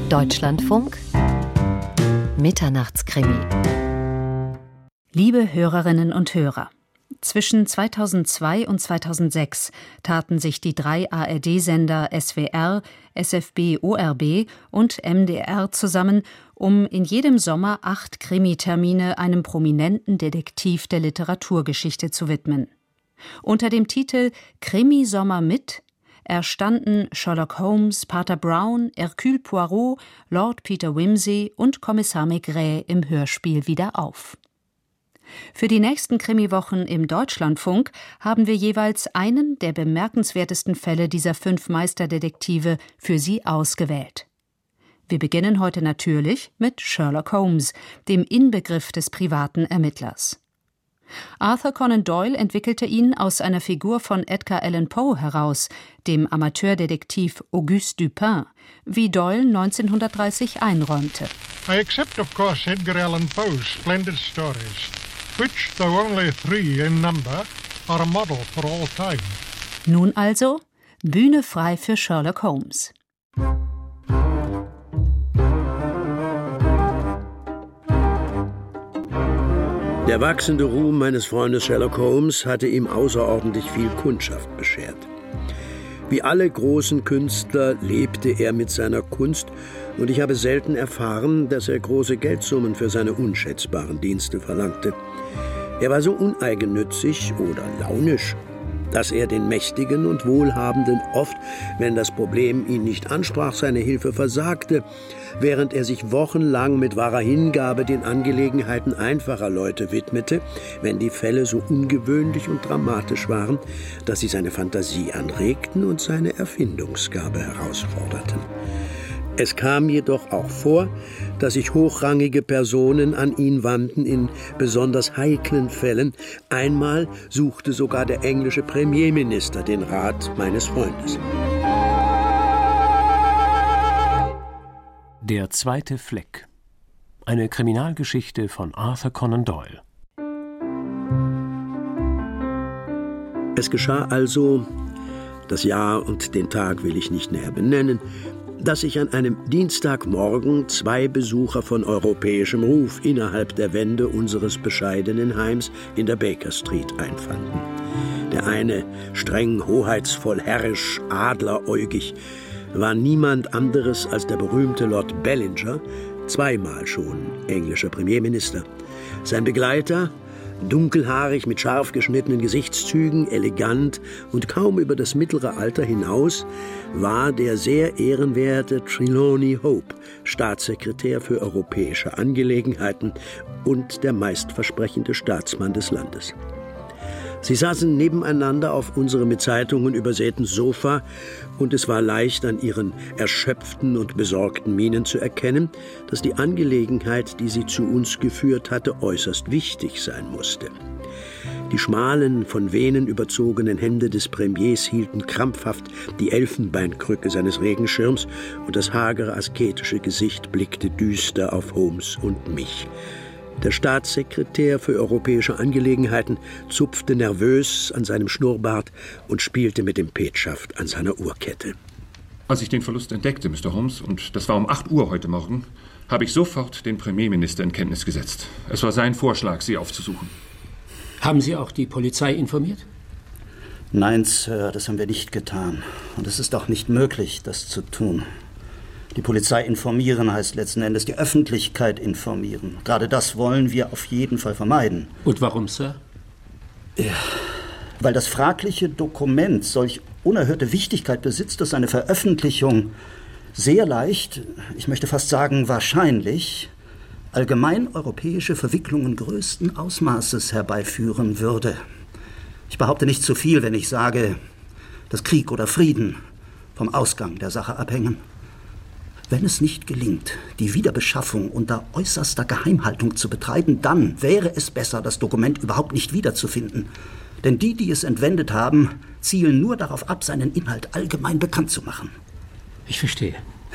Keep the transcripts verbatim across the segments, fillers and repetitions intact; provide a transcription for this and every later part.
Deutschlandfunk Mitternachtskrimi. Liebe Hörerinnen und Hörer, zwischen zweitausendzwei und zweitausendsechs taten sich die drei A R D-Sender S W R, S F B O R B und M D R zusammen, um in jedem Sommer acht Krimi-Termine einem prominenten Detektiv der Literaturgeschichte zu widmen. Unter dem Titel Krimi-Sommer mit erstanden Sherlock Holmes, Pater Brown, Hercule Poirot, Lord Peter Wimsey und Kommissar Maigret im Hörspiel wieder auf. Für die nächsten Krimiwochen im Deutschlandfunk haben wir jeweils einen der bemerkenswertesten Fälle dieser fünf Meisterdetektive für Sie ausgewählt. Wir beginnen heute natürlich mit Sherlock Holmes, dem Inbegriff des privaten Ermittlers. Arthur Conan Doyle entwickelte ihn aus einer Figur von Edgar Allan Poe heraus, dem Amateurdetektiv Auguste Dupin, wie Doyle neunzehnhundertdreißig einräumte. I accept of course Edgar Allan Poe's splendid stories, which, though only three in number, are a model for all time. Nun also, Bühne frei für Sherlock Holmes. Der wachsende Ruhm meines Freundes Sherlock Holmes hatte ihm außerordentlich viel Kundschaft beschert. Wie alle großen Künstler lebte er mit seiner Kunst, und ich habe selten erfahren, dass er große Geldsummen für seine unschätzbaren Dienste verlangte. Er war so uneigennützig oder launisch, dass er den Mächtigen und Wohlhabenden oft, wenn das Problem ihn nicht ansprach, seine Hilfe versagte, während er sich wochenlang mit wahrer Hingabe den Angelegenheiten einfacher Leute widmete, wenn die Fälle so ungewöhnlich und dramatisch waren, dass sie seine Fantasie anregten und seine Erfindungsgabe herausforderten. Es kam jedoch auch vor, dass sich hochrangige Personen an ihn wandten in besonders heiklen Fällen. Einmal suchte sogar der englische Premierminister den Rat meines Freundes. Der zweite Fleck. Eine Kriminalgeschichte von Arthur Conan Doyle. Es geschah also, das Jahr und den Tag will ich nicht näher benennen, dass sich an einem Dienstagmorgen zwei Besucher von europäischem Ruf innerhalb der Wände unseres bescheidenen Heims in der Baker Street einfanden. Der eine, streng, hoheitsvoll, herrisch, adleräugig, war niemand anderes als der berühmte Lord Bellinger, zweimal schon englischer Premierminister. Sein Begleiter, dunkelhaarig mit scharf geschnittenen Gesichtszügen, elegant und kaum über das mittlere Alter hinaus, war der sehr ehrenwerte Trelawney Hope, Staatssekretär für europäische Angelegenheiten und der meistversprechende Staatsmann des Landes. Sie saßen nebeneinander auf unserem mit Zeitungen übersäten Sofa, und es war leicht an ihren erschöpften und besorgten Mienen zu erkennen, dass die Angelegenheit, die sie zu uns geführt hatte, äußerst wichtig sein musste. Die schmalen, von Venen überzogenen Hände des Premiers hielten krampfhaft die Elfenbeinkrücke seines Regenschirms, und das hagere, asketische Gesicht blickte düster auf Holmes und mich. Der Staatssekretär für europäische Angelegenheiten zupfte nervös an seinem Schnurrbart und spielte mit dem Petschaft an seiner Uhrkette. Als ich den Verlust entdeckte, Mister Holmes, und das war um acht Uhr heute Morgen, habe ich sofort den Premierminister in Kenntnis gesetzt. Es war sein Vorschlag, Sie aufzusuchen. Haben Sie auch die Polizei informiert? Nein, Sir, das haben wir nicht getan. Und es ist auch nicht möglich, das zu tun. Die Polizei informieren heißt letzten Endes die Öffentlichkeit informieren. Gerade das wollen wir auf jeden Fall vermeiden. Und warum, Sir? Ja, weil das fragliche Dokument solch unerhörte Wichtigkeit besitzt, dass eine Veröffentlichung sehr leicht, ich möchte fast sagen wahrscheinlich, allgemein europäische Verwicklungen größten Ausmaßes herbeiführen würde. Ich behaupte nicht zu viel, wenn ich sage, dass Krieg oder Frieden vom Ausgang der Sache abhängen. Wenn es nicht gelingt, die Wiederbeschaffung unter äußerster Geheimhaltung zu betreiben, dann wäre es besser, das Dokument überhaupt nicht wiederzufinden. Denn die, die es entwendet haben, zielen nur darauf ab, seinen Inhalt allgemein bekannt zu machen. Ich verstehe.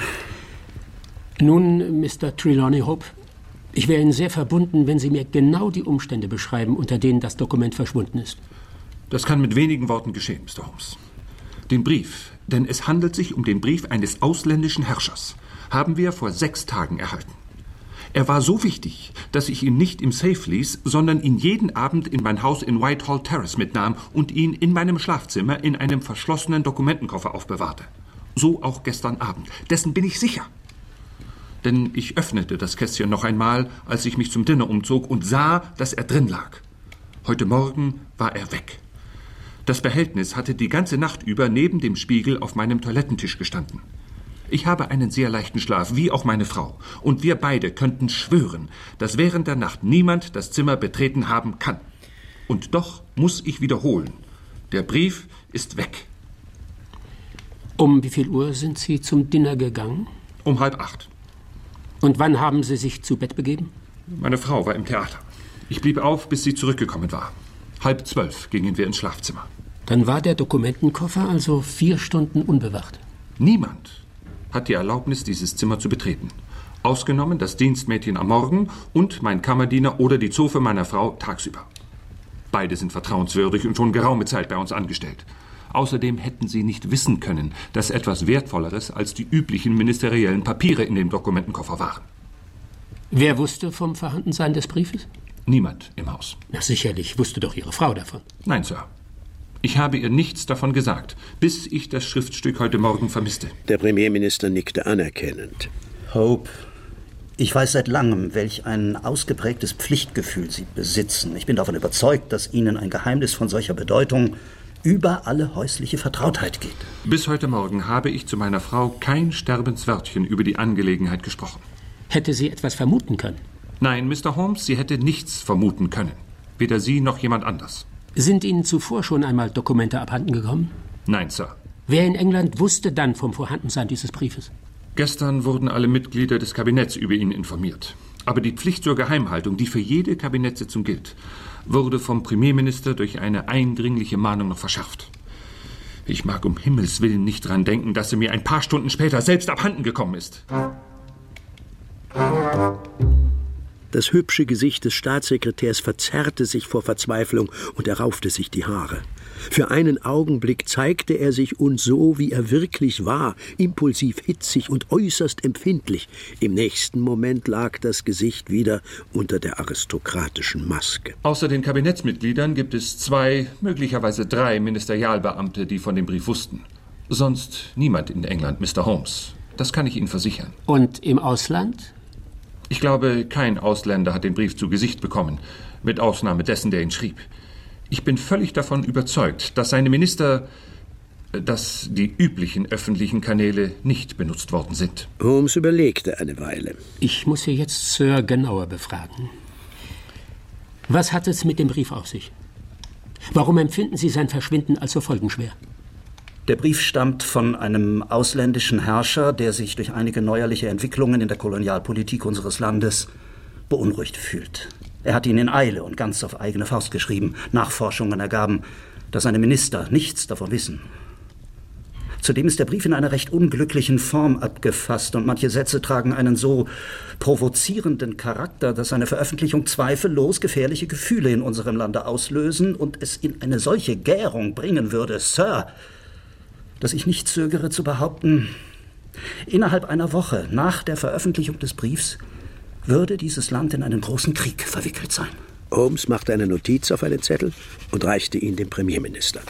Nun, Mister Trelawney Hope, ich wäre Ihnen sehr verbunden, wenn Sie mir genau die Umstände beschreiben, unter denen das Dokument verschwunden ist. Das kann mit wenigen Worten geschehen, Mister Holmes. Den Brief, denn es handelt sich um den Brief eines ausländischen Herrschers, haben wir vor sechs Tagen erhalten. Er war so wichtig, dass ich ihn nicht im Safe ließ, sondern ihn jeden Abend in mein Haus in Whitehall Terrace mitnahm und ihn in meinem Schlafzimmer in einem verschlossenen Dokumentenkoffer aufbewahrte. So auch gestern Abend. Dessen bin ich sicher. Denn ich öffnete das Kästchen noch einmal, als ich mich zum Dinner umzog und sah, dass er drin lag. Heute Morgen war er weg. Das Behältnis hatte die ganze Nacht über neben dem Spiegel auf meinem Toilettentisch gestanden. Ich habe einen sehr leichten Schlaf, wie auch meine Frau. Und wir beide könnten schwören, dass während der Nacht niemand das Zimmer betreten haben kann. Und doch muss ich wiederholen, der Brief ist weg. Um wie viel Uhr sind Sie zum Dinner gegangen? Um halb acht. Und wann haben Sie sich zu Bett begeben? Meine Frau war im Theater. Ich blieb auf, bis sie zurückgekommen war. Halb zwölf gingen wir ins Schlafzimmer. Dann war der Dokumentenkoffer also vier Stunden unbewacht. Niemand hat die Erlaubnis, dieses Zimmer zu betreten. Ausgenommen das Dienstmädchen am Morgen und mein Kammerdiener oder die Zofe meiner Frau tagsüber. Beide sind vertrauenswürdig und schon geraume Zeit bei uns angestellt. Außerdem hätten sie nicht wissen können, dass etwas Wertvolleres als die üblichen ministeriellen Papiere in dem Dokumentenkoffer waren. Wer wusste vom Vorhandensein des Briefes? Niemand im Haus. Na sicherlich, wusste doch Ihre Frau davon. Nein, Sir. Ich habe ihr nichts davon gesagt, bis ich das Schriftstück heute Morgen vermisste. Der Premierminister nickte anerkennend. Hope, ich weiß seit langem, welch ein ausgeprägtes Pflichtgefühl Sie besitzen. Ich bin davon überzeugt, dass Ihnen ein Geheimnis von solcher Bedeutung über alle häusliche Vertrautheit geht. Bis heute Morgen habe ich zu meiner Frau kein Sterbenswörtchen über die Angelegenheit gesprochen. Hätte sie etwas vermuten können? Nein, Mister Holmes, sie hätte nichts vermuten können. Weder Sie noch jemand anders. Sind Ihnen zuvor schon einmal Dokumente abhanden gekommen? Nein, Sir. Wer in England wusste dann vom Vorhandensein dieses Briefes? Gestern wurden alle Mitglieder des Kabinetts über ihn informiert. Aber die Pflicht zur Geheimhaltung, die für jede Kabinettssitzung gilt, wurde vom Premierminister durch eine eindringliche Mahnung noch verschärft. Ich mag um Himmels Willen nicht dran denken, dass er mir ein paar Stunden später selbst abhanden gekommen ist. Das hübsche Gesicht des Staatssekretärs verzerrte sich vor Verzweiflung und er raufte sich die Haare. Für einen Augenblick zeigte er sich uns so, wie er wirklich war, impulsiv, hitzig und äußerst empfindlich. Im nächsten Moment lag das Gesicht wieder unter der aristokratischen Maske. Außer den Kabinettsmitgliedern gibt es zwei, möglicherweise drei Ministerialbeamte, die von dem Brief wussten. Sonst niemand in England, Mister Holmes. Das kann ich Ihnen versichern. Und im Ausland? Ich glaube, kein Ausländer hat den Brief zu Gesicht bekommen, mit Ausnahme dessen, der ihn schrieb. Ich bin völlig davon überzeugt, dass seine Minister, dass die üblichen öffentlichen Kanäle nicht benutzt worden sind. Holmes überlegte eine Weile. Ich muss Sie jetzt, Sir, genauer befragen. Was hat es mit dem Brief auf sich? Warum empfinden Sie sein Verschwinden als so folgenschwer? Der Brief stammt von einem ausländischen Herrscher, der sich durch einige neuerliche Entwicklungen in der Kolonialpolitik unseres Landes beunruhigt fühlt. Er hat ihn in Eile und ganz auf eigene Faust geschrieben. Nachforschungen ergaben, dass seine Minister nichts davon wissen. Zudem ist der Brief in einer recht unglücklichen Form abgefasst und manche Sätze tragen einen so provozierenden Charakter, dass seine Veröffentlichung zweifellos gefährliche Gefühle in unserem Lande auslösen und es in eine solche Gärung bringen würde, Sir, dass ich nicht zögere zu behaupten, innerhalb einer Woche nach der Veröffentlichung des Briefs würde dieses Land in einen großen Krieg verwickelt sein. Holmes machte eine Notiz auf einen Zettel und reichte ihn dem Premierminister.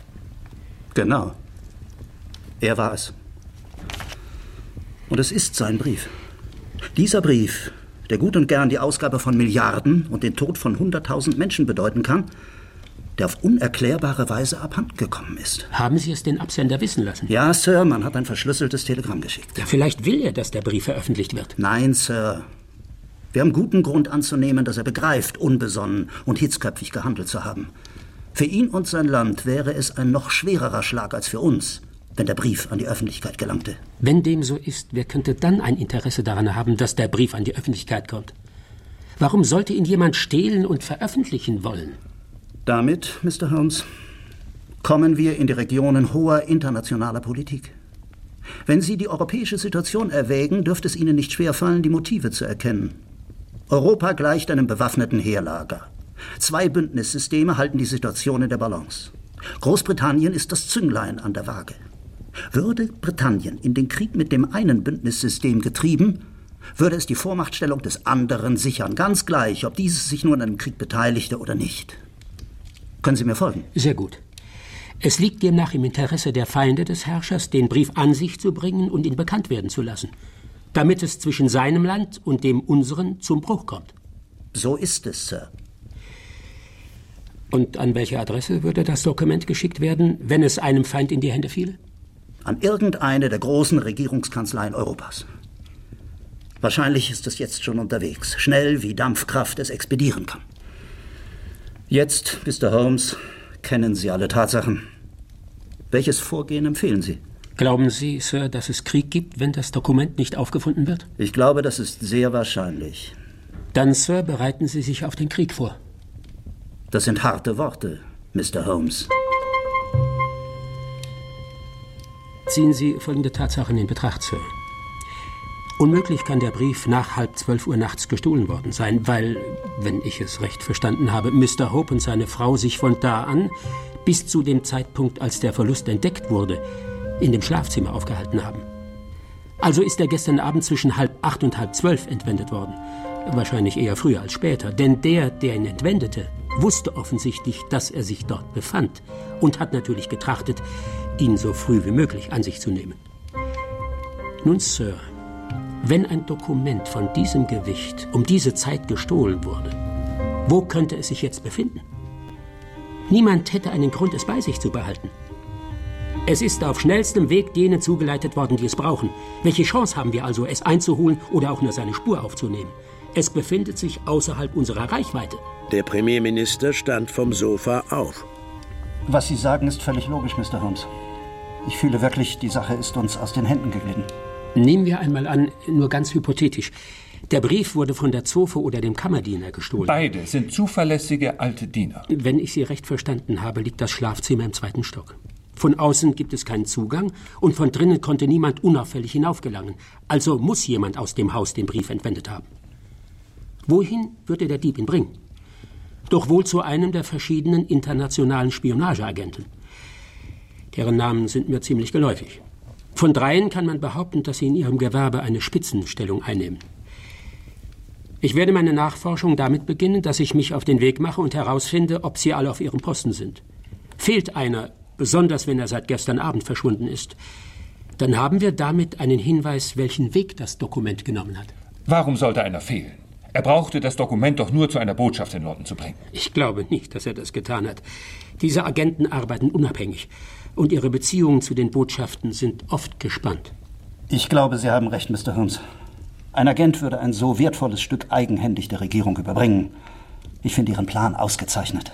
Genau. Er war es. Und es ist sein Brief. Dieser Brief, der gut und gern die Ausgabe von Milliarden und den Tod von hunderttausend Menschen bedeuten kann, der auf unerklärbare Weise abhanden gekommen ist. Haben Sie es den Absender wissen lassen? Ja, Sir, man hat ein verschlüsseltes Telegramm geschickt. Ja, vielleicht will er, dass der Brief veröffentlicht wird. Nein, Sir. Wir haben guten Grund anzunehmen, dass er begreift, unbesonnen und hitzköpfig gehandelt zu haben. Für ihn und sein Land wäre es ein noch schwererer Schlag als für uns, wenn der Brief an die Öffentlichkeit gelangte. Wenn dem so ist, wer könnte dann ein Interesse daran haben, dass der Brief an die Öffentlichkeit kommt? Warum sollte ihn jemand stehlen und veröffentlichen wollen? Damit, Mister Holmes, kommen wir in die Regionen hoher internationaler Politik. Wenn Sie die europäische Situation erwägen, dürfte es Ihnen nicht schwerfallen, die Motive zu erkennen. Europa gleicht einem bewaffneten Heerlager. Zwei Bündnissysteme halten die Situation in der Balance. Großbritannien ist das Zünglein an der Waage. Würde Britannien in den Krieg mit dem einen Bündnissystem getrieben, würde es die Vormachtstellung des anderen sichern, ganz gleich, ob dieses sich nur an einem Krieg beteiligte oder nicht. Können Sie mir folgen? Sehr gut. Es liegt demnach im Interesse der Feinde des Herrschers, den Brief an sich zu bringen und ihn bekannt werden zu lassen, damit es zwischen seinem Land und dem unseren zum Bruch kommt. So ist es, Sir. Und an welche Adresse würde das Dokument geschickt werden, wenn es einem Feind in die Hände fiele? An irgendeine der großen Regierungskanzleien Europas. Wahrscheinlich ist es jetzt schon unterwegs, schnell wie Dampfkraft es expedieren kann. Jetzt, Mister Holmes, kennen Sie alle Tatsachen. Welches Vorgehen empfehlen Sie? Glauben Sie, Sir, dass es Krieg gibt, wenn das Dokument nicht aufgefunden wird? Ich glaube, das ist sehr wahrscheinlich. Dann, Sir, bereiten Sie sich auf den Krieg vor. Das sind harte Worte, Mister Holmes. Ziehen Sie folgende Tatsachen in Betracht, Sir. Unmöglich kann der Brief nach halb zwölf Uhr nachts gestohlen worden sein, weil, wenn ich es recht verstanden habe, Mister Hope und seine Frau sich von da an bis zu dem Zeitpunkt, als der Verlust entdeckt wurde, in dem Schlafzimmer aufgehalten haben. Also ist er gestern Abend zwischen halb acht und halb zwölf entwendet worden. Wahrscheinlich eher früher als später, denn der, der ihn entwendete, wusste offensichtlich, dass er sich dort befand und hat natürlich getrachtet, ihn so früh wie möglich an sich zu nehmen. Nun, Sir, wenn ein Dokument von diesem Gewicht um diese Zeit gestohlen wurde, wo könnte es sich jetzt befinden? Niemand hätte einen Grund, es bei sich zu behalten. Es ist auf schnellstem Weg denen zugeleitet worden, die es brauchen. Welche Chance haben wir also, es einzuholen oder auch nur seine Spur aufzunehmen? Es befindet sich außerhalb unserer Reichweite. Der Premierminister stand vom Sofa auf. Was Sie sagen, ist völlig logisch, Mister Holmes. Ich fühle wirklich, die Sache ist uns aus den Händen geglitten. Nehmen wir einmal an, nur ganz hypothetisch, der Brief wurde von der Zofe oder dem Kammerdiener gestohlen. Beide sind zuverlässige alte Diener. Wenn ich Sie recht verstanden habe, liegt das Schlafzimmer im zweiten Stock. Von außen gibt es keinen Zugang und von drinnen konnte niemand unauffällig hinaufgelangen. Also muss jemand aus dem Haus den Brief entwendet haben. Wohin würde der Dieb ihn bringen? Doch wohl zu einem der verschiedenen internationalen Spionageagenten. Deren Namen sind mir ziemlich geläufig. Von dreien kann man behaupten, dass sie in ihrem Gewerbe eine Spitzenstellung einnehmen. Ich werde meine Nachforschung damit beginnen, dass ich mich auf den Weg mache und herausfinde, ob sie alle auf ihrem Posten sind. Fehlt einer, besonders wenn er seit gestern Abend verschwunden ist, dann haben wir damit einen Hinweis, welchen Weg das Dokument genommen hat. Warum sollte einer fehlen? Er brauchte das Dokument doch nur zu einer Botschaft in London zu bringen. Ich glaube nicht, dass er das getan hat. Diese Agenten arbeiten unabhängig und ihre Beziehungen zu den Botschaften sind oft gespannt. Ich glaube, Sie haben recht, Mister Holmes. Ein Agent würde ein so wertvolles Stück eigenhändig der Regierung überbringen. Ich finde Ihren Plan ausgezeichnet.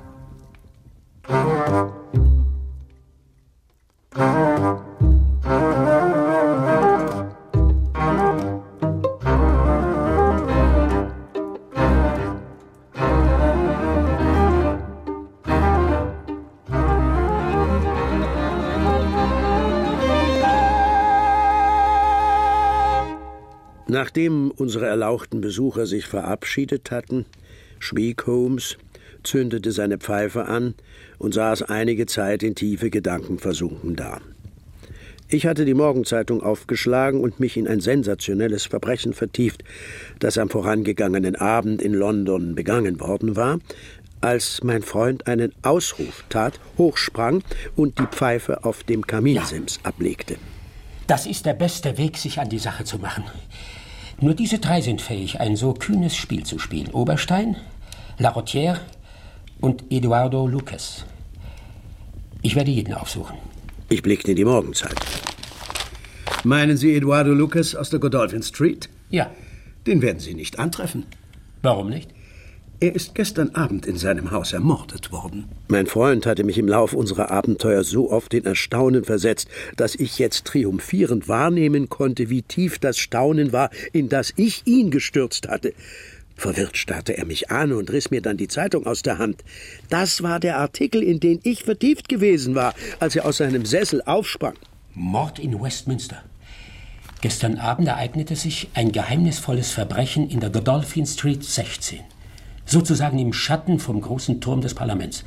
Nachdem unsere erlauchten Besucher sich verabschiedet hatten, schwieg Holmes, zündete seine Pfeife an und saß einige Zeit in tiefe Gedanken versunken da. Ich hatte die Morgenzeitung aufgeschlagen und mich in ein sensationelles Verbrechen vertieft, das am vorangegangenen Abend in London begangen worden war, als mein Freund einen Ausruf tat, hochsprang und die Pfeife auf dem Kaminsims ja. ablegte. Das ist der beste Weg, sich an die Sache zu machen. Nur diese drei sind fähig, ein so kühnes Spiel zu spielen. Oberstein, Larotière und Eduardo Lucas. Ich werde jeden aufsuchen. Ich blickte in die Morgenzeitung. Meinen Sie Eduardo Lucas aus der Godolphin Street? Ja. Den werden Sie nicht antreffen. Warum nicht? Er ist gestern Abend in seinem Haus ermordet worden. Mein Freund hatte mich im Lauf unserer Abenteuer so oft in Erstaunen versetzt, dass ich jetzt triumphierend wahrnehmen konnte, wie tief das Staunen war, in das ich ihn gestürzt hatte. Verwirrt starrte er mich an und riss mir dann die Zeitung aus der Hand. Das war der Artikel, in den ich vertieft gewesen war, als er aus seinem Sessel aufsprang. Mord in Westminster. Gestern Abend ereignete sich ein geheimnisvolles Verbrechen in der Godolphin Street sechzehn. Sozusagen im Schatten vom großen Turm des Parlaments.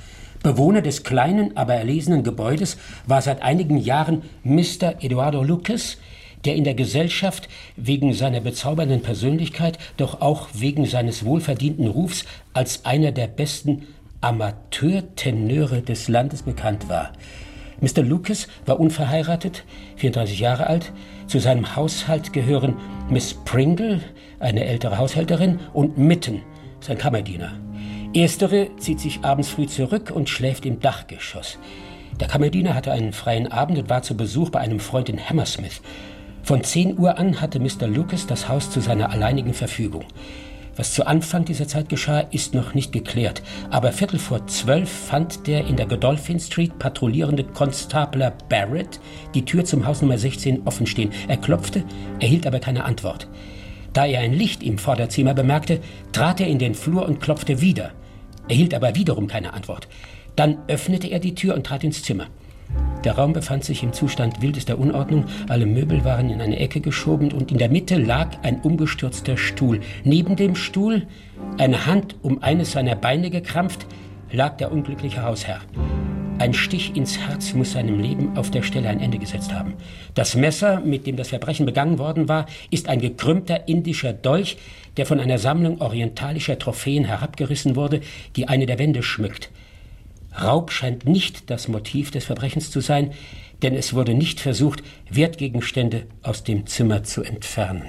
Bewohner des kleinen, aber erlesenen Gebäudes war seit einigen Jahren Mister Eduardo Lucas, der in der Gesellschaft wegen seiner bezaubernden Persönlichkeit, doch auch wegen seines wohlverdienten Rufs als einer der besten Amateurtenöre des Landes bekannt war. Mister Lucas war unverheiratet, vierunddreißig Jahre alt. Zu seinem Haushalt gehören Miss Pringle, eine ältere Haushälterin, und Mitten, sein Kammerdiener. Erstere zieht sich abends früh zurück und schläft im Dachgeschoss. Der Kammerdiener hatte einen freien Abend und war zu Besuch bei einem Freund in Hammersmith. Von zehn Uhr an hatte Mister Lucas das Haus zu seiner alleinigen Verfügung. Was zu Anfang dieser Zeit geschah, ist noch nicht geklärt. Aber viertel vor zwölf fand der in der Godolphin Street patrouillierende Konstabler Barrett die Tür zum Haus Nummer sechzehn offen stehen. Er klopfte, erhielt aber keine Antwort. Da er ein Licht im Vorderzimmer bemerkte, trat er in den Flur und klopfte wieder, erhielt aber wiederum keine Antwort. Dann öffnete er die Tür und trat ins Zimmer. Der Raum befand sich im Zustand wildester Unordnung. Alle Möbel waren in eine Ecke geschoben und in der Mitte lag ein umgestürzter Stuhl. Neben dem Stuhl, eine Hand um eines seiner Beine gekrampft, lag der unglückliche Hausherr. Ein Stich ins Herz muss seinem Leben auf der Stelle ein Ende gesetzt haben. Das Messer, mit dem das Verbrechen begangen worden war, ist ein gekrümmter indischer Dolch, der von einer Sammlung orientalischer Trophäen herabgerissen wurde, die eine der Wände schmückt. Raub scheint nicht das Motiv des Verbrechens zu sein, denn es wurde nicht versucht, Wertgegenstände aus dem Zimmer zu entfernen.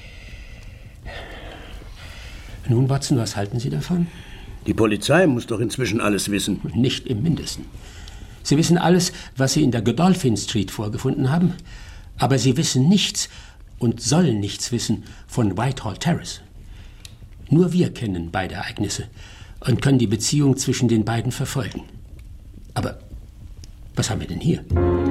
Nun, Watson, was halten Sie davon? Die Polizei muss doch inzwischen alles wissen. Nicht im Mindesten. Sie wissen alles, was Sie in der Godolphin Street vorgefunden haben, aber Sie wissen nichts und sollen nichts wissen von Whitehall Terrace. Nur wir kennen beide Ereignisse und können die Beziehung zwischen den beiden verfolgen. Aber was haben wir denn hier?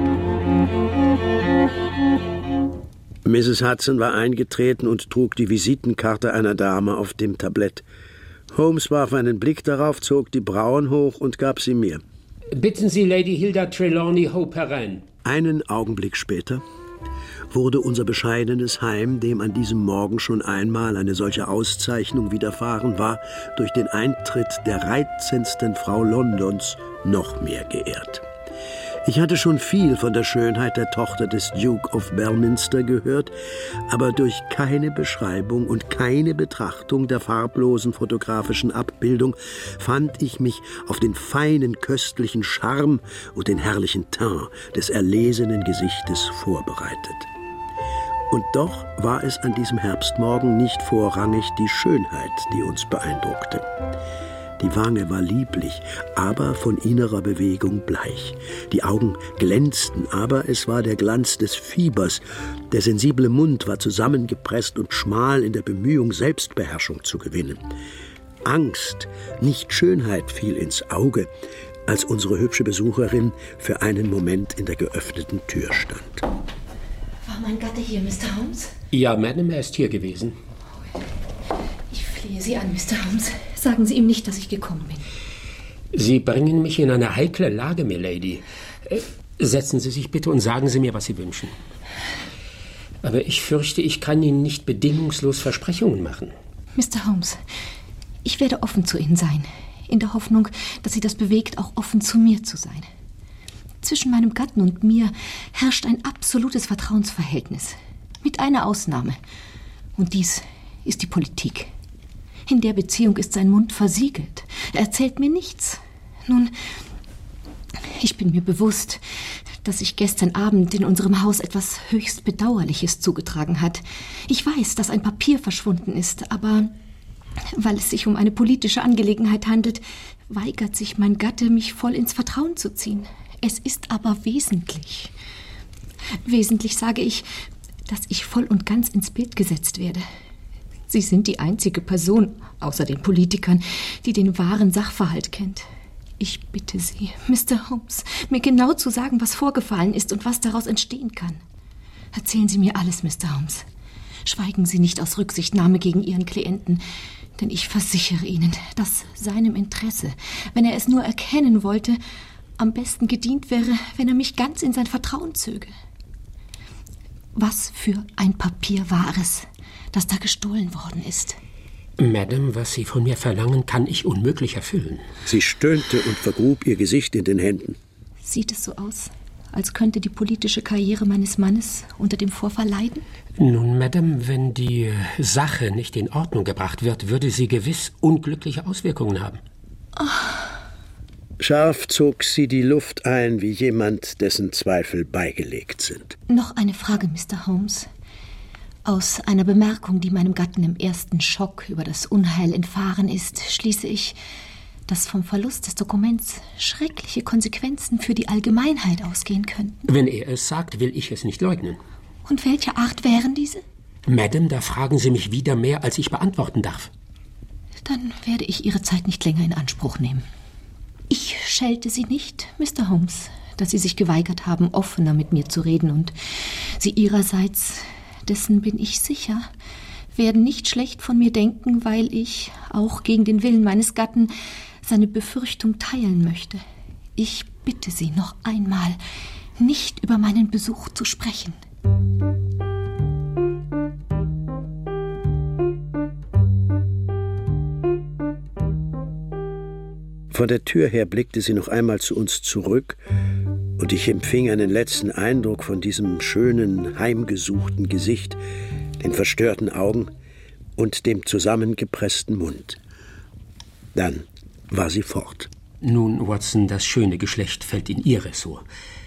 Misses Hudson war eingetreten und trug die Visitenkarte einer Dame auf dem Tablett. Holmes warf einen Blick darauf, zog die Brauen hoch und gab sie mir. Bitten Sie Lady Hilda Trelawney Hope herein. Einen Augenblick später wurde unser bescheidenes Heim, dem an diesem Morgen schon einmal eine solche Auszeichnung widerfahren war, durch den Eintritt der reizendsten Frau Londons noch mehr geehrt. Ich hatte schon viel von der Schönheit der Tochter des Duke of Belminster gehört, aber durch keine Beschreibung und keine Betrachtung der farblosen fotografischen Abbildung fand ich mich auf den feinen, köstlichen Charme und den herrlichen Teint des erlesenen Gesichtes vorbereitet. Und doch war es an diesem Herbstmorgen nicht vorrangig die Schönheit, die uns beeindruckte. Die Wange war lieblich, aber von innerer Bewegung bleich. Die Augen glänzten, aber es war der Glanz des Fiebers. Der sensible Mund war zusammengepresst und schmal in der Bemühung, Selbstbeherrschung zu gewinnen. Angst, nicht Schönheit, fiel ins Auge, als unsere hübsche Besucherin für einen Moment in der geöffneten Tür stand. War mein Gatte hier, Mister Holmes? Ja, Madam, er ist hier gewesen. Ich flehe Sie an, Mister Holmes. Sagen Sie ihm nicht, dass ich gekommen bin. Sie bringen mich in eine heikle Lage, Milady. Äh, setzen Sie sich bitte und sagen Sie mir, was Sie wünschen. Aber ich fürchte, ich kann Ihnen nicht bedingungslos Versprechungen machen. Mister Holmes, ich werde offen zu Ihnen sein, in der Hoffnung, dass Sie das bewegt, auch offen zu mir zu sein. Zwischen meinem Gatten und mir herrscht ein absolutes Vertrauensverhältnis, mit einer Ausnahme. Und dies ist die Politik. In der Beziehung ist sein Mund versiegelt. Er erzählt mir nichts. Nun, ich bin mir bewusst, dass sich gestern Abend in unserem Haus etwas höchst Bedauerliches zugetragen hat. Ich weiß, dass ein Papier verschwunden ist, aber weil es sich um eine politische Angelegenheit handelt, weigert sich mein Gatte, mich voll ins Vertrauen zu ziehen. Es ist aber wesentlich. Wesentlich sage ich, dass ich voll und ganz ins Bild gesetzt werde. Sie sind die einzige Person, außer den Politikern, die den wahren Sachverhalt kennt. Ich bitte Sie, Mister Holmes, mir genau zu sagen, was vorgefallen ist und was daraus entstehen kann. Erzählen Sie mir alles, Mister Holmes. Schweigen Sie nicht aus Rücksichtnahme gegen Ihren Klienten, denn ich versichere Ihnen, dass seinem Interesse, wenn er es nur erkennen wollte, am besten gedient wäre, wenn er mich ganz in sein Vertrauen zöge. Was für ein Papier war es, das da gestohlen worden ist? Madame, was Sie von mir verlangen, kann ich unmöglich erfüllen. Sie stöhnte und vergrub ihr Gesicht in den Händen. Sieht es so aus, als könnte die politische Karriere meines Mannes unter dem Vorfall leiden? Nun, Madame, wenn die Sache nicht in Ordnung gebracht wird, würde sie gewiss unglückliche Auswirkungen haben. Oh. Scharf zog sie die Luft ein, wie jemand, dessen Zweifel beigelegt sind. Noch eine Frage, Mister Holmes. Aus einer Bemerkung, die meinem Gatten im ersten Schock über das Unheil entfahren ist, schließe ich, dass vom Verlust des Dokuments schreckliche Konsequenzen für die Allgemeinheit ausgehen könnten. Wenn er es sagt, will ich es nicht leugnen. Und welcher Art wären diese? Madame, da fragen Sie mich wieder mehr, als ich beantworten darf. Dann werde ich Ihre Zeit nicht länger in Anspruch nehmen. Ich schelte Sie nicht, Mister Holmes, dass Sie sich geweigert haben, offener mit mir zu reden, und Sie Ihrerseits, dessen bin ich sicher, werden nicht schlecht von mir denken, weil ich, auch gegen den Willen meines Gatten, seine Befürchtung teilen möchte. Ich bitte Sie noch einmal, nicht über meinen Besuch zu sprechen. Von der Tür her blickte sie noch einmal zu uns zurück, und ich empfing einen letzten Eindruck von diesem schönen, heimgesuchten Gesicht, den verstörten Augen und dem zusammengepressten Mund. Dann war sie fort. Nun, Watson, das schöne Geschlecht fällt in Ihr Ressort.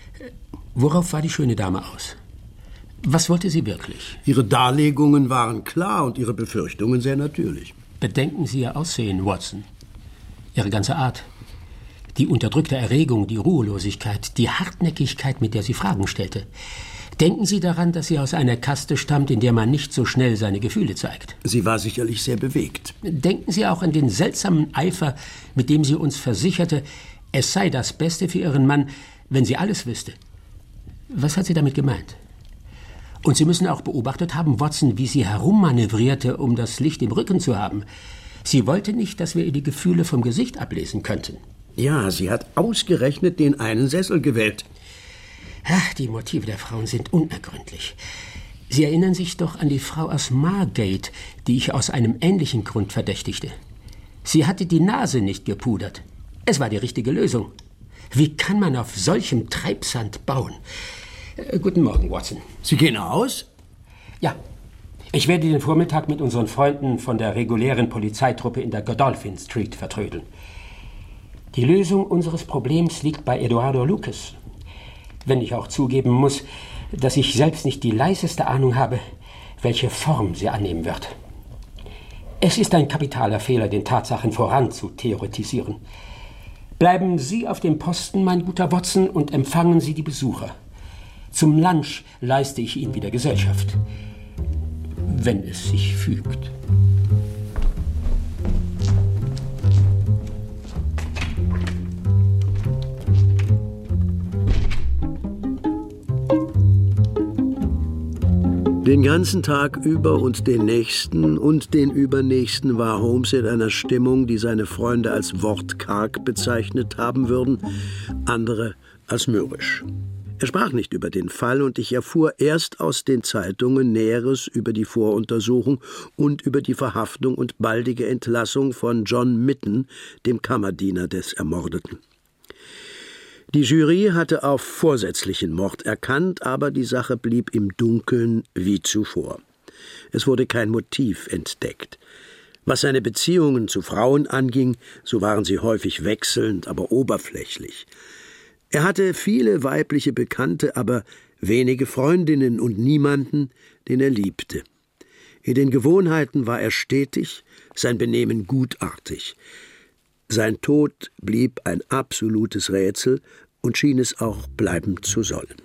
Worauf war die schöne Dame aus? Was wollte sie wirklich? Ihre Darlegungen waren klar und ihre Befürchtungen sehr natürlich. Bedenken Sie Ihr Aussehen, Watson. Ihre ganze Art. Die unterdrückte Erregung, die Ruhelosigkeit, die Hartnäckigkeit, mit der sie Fragen stellte. Denken Sie daran, dass sie aus einer Kaste stammt, in der man nicht so schnell seine Gefühle zeigt. Sie war sicherlich sehr bewegt. Denken Sie auch an den seltsamen Eifer, mit dem sie uns versicherte, es sei das Beste für ihren Mann, wenn sie alles wüsste. Was hat sie damit gemeint? Und Sie müssen auch beobachtet haben, Watson, wie sie herummanövrierte, um das Licht im Rücken zu haben. Sie wollte nicht, dass wir ihr die Gefühle vom Gesicht ablesen könnten. Ja, sie hat ausgerechnet den einen Sessel gewählt. Ach, die Motive der Frauen sind unergründlich. Sie erinnern sich doch an die Frau aus Margate, die ich aus einem ähnlichen Grund verdächtigte. Sie hatte die Nase nicht gepudert. Es war die richtige Lösung. Wie kann man auf solchem Treibsand bauen? Äh, guten Morgen, Watson. Sie gehen aus? Ja. Ich werde den Vormittag mit unseren Freunden von der regulären Polizeitruppe in der Godolphin Street vertrödeln. Die Lösung unseres Problems liegt bei Eduardo Lucas. Wenn ich auch zugeben muss, dass ich selbst nicht die leiseste Ahnung habe, welche Form sie annehmen wird. Es ist ein kapitaler Fehler, den Tatsachen voran zu theoretisieren. Bleiben Sie auf dem Posten, mein guter Watson, und empfangen Sie die Besucher. Zum Lunch leiste ich Ihnen wieder Gesellschaft. Wenn es sich fügt. Den ganzen Tag über und den nächsten und den übernächsten war Holmes in einer Stimmung, die seine Freunde als wortkarg bezeichnet haben würden, andere als mürrisch. Er sprach nicht über den Fall, und ich erfuhr erst aus den Zeitungen Näheres über die Voruntersuchung und über die Verhaftung und baldige Entlassung von John Mitten, dem Kammerdiener des Ermordeten. Die Jury hatte auf vorsätzlichen Mord erkannt, aber die Sache blieb im Dunkeln wie zuvor. Es wurde kein Motiv entdeckt. Was seine Beziehungen zu Frauen anging, so waren sie häufig wechselnd, aber oberflächlich. Er hatte viele weibliche Bekannte, aber wenige Freundinnen und niemanden, den er liebte. In den Gewohnheiten war er stetig, sein Benehmen gutartig. Sein Tod blieb ein absolutes Rätsel und schien es auch bleiben zu sollen.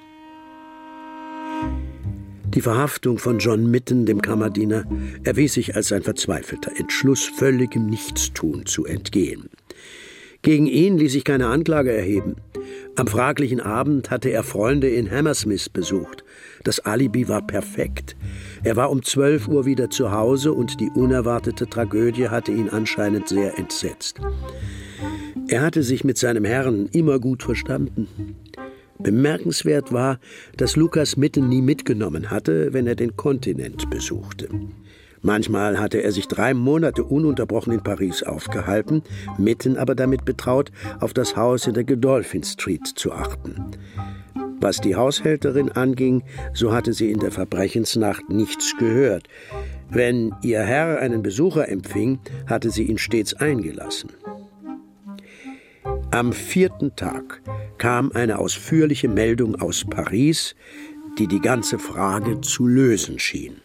Die Verhaftung von John Mitten, dem Kammerdiener, erwies sich als ein verzweifelter Entschluss, völligem Nichtstun zu entgehen. Gegen ihn ließ sich keine Anklage erheben. Am fraglichen Abend hatte er Freunde in Hammersmith besucht. Das Alibi war perfekt. Er war um zwölf Uhr wieder zu Hause und die unerwartete Tragödie hatte ihn anscheinend sehr entsetzt. Er hatte sich mit seinem Herrn immer gut verstanden. Bemerkenswert war, dass Lucas Mitten nie mitgenommen hatte, wenn er den Kontinent besuchte. Manchmal hatte er sich drei Monate ununterbrochen in Paris aufgehalten, mitten aber damit betraut, auf das Haus in der Godolphin Street zu achten. Was die Haushälterin anging, so hatte sie in der Verbrechensnacht nichts gehört. Wenn ihr Herr einen Besucher empfing, hatte sie ihn stets eingelassen. Am vierten Tag kam eine ausführliche Meldung aus Paris, die die ganze Frage zu lösen schien.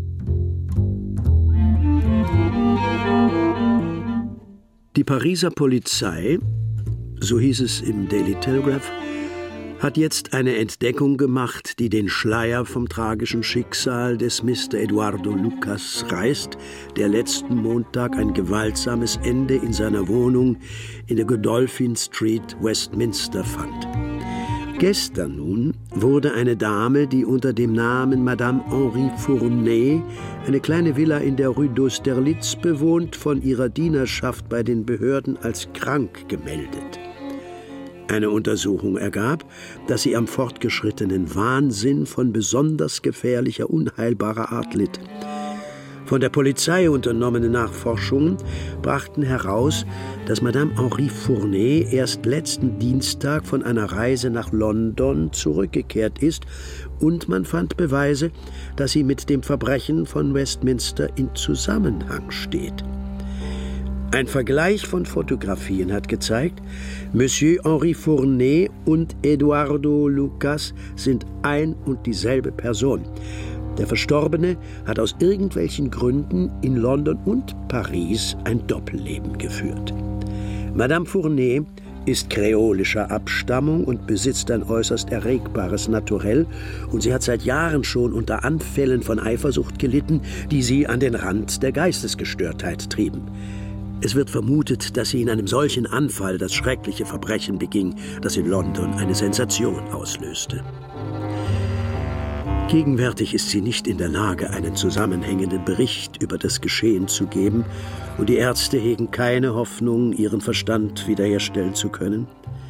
Die Pariser Polizei, so hieß es im Daily Telegraph, hat jetzt eine Entdeckung gemacht, die den Schleier vom tragischen Schicksal des Mister Eduardo Lucas reißt, der letzten Montag ein gewaltsames Ende in seiner Wohnung in der Godolphin Street, Westminster, fand. Gestern nun wurde eine Dame, die unter dem Namen Madame Henri Fournet eine kleine Villa in der Rue d'Austerlitz bewohnt, von ihrer Dienerschaft bei den Behörden als krank gemeldet. Eine Untersuchung ergab, dass sie am fortgeschrittenen Wahnsinn von besonders gefährlicher, unheilbarer Art litt. Von der Polizei unternommene Nachforschungen brachten heraus, dass Madame Henri Fournet erst letzten Dienstag von einer Reise nach London zurückgekehrt ist, und man fand Beweise, dass sie mit dem Verbrechen von Westminster in Zusammenhang steht. Ein Vergleich von Fotografien hat gezeigt, Monsieur Henri Fournet und Eduardo Lucas sind ein und dieselbe Person. Der Verstorbene hat aus irgendwelchen Gründen in London und Paris ein Doppelleben geführt. Madame Fournet ist kreolischer Abstammung und besitzt ein äußerst erregbares Naturell, und sie hat seit Jahren schon unter Anfällen von Eifersucht gelitten, die sie an den Rand der Geistesgestörtheit trieben. Es wird vermutet, dass sie in einem solchen Anfall das schreckliche Verbrechen beging, das in London eine Sensation auslöste. Gegenwärtig ist sie nicht in der Lage, einen zusammenhängenden Bericht über das Geschehen zu geben, und die Ärzte hegen keine Hoffnung, ihren Verstand wiederherstellen zu können.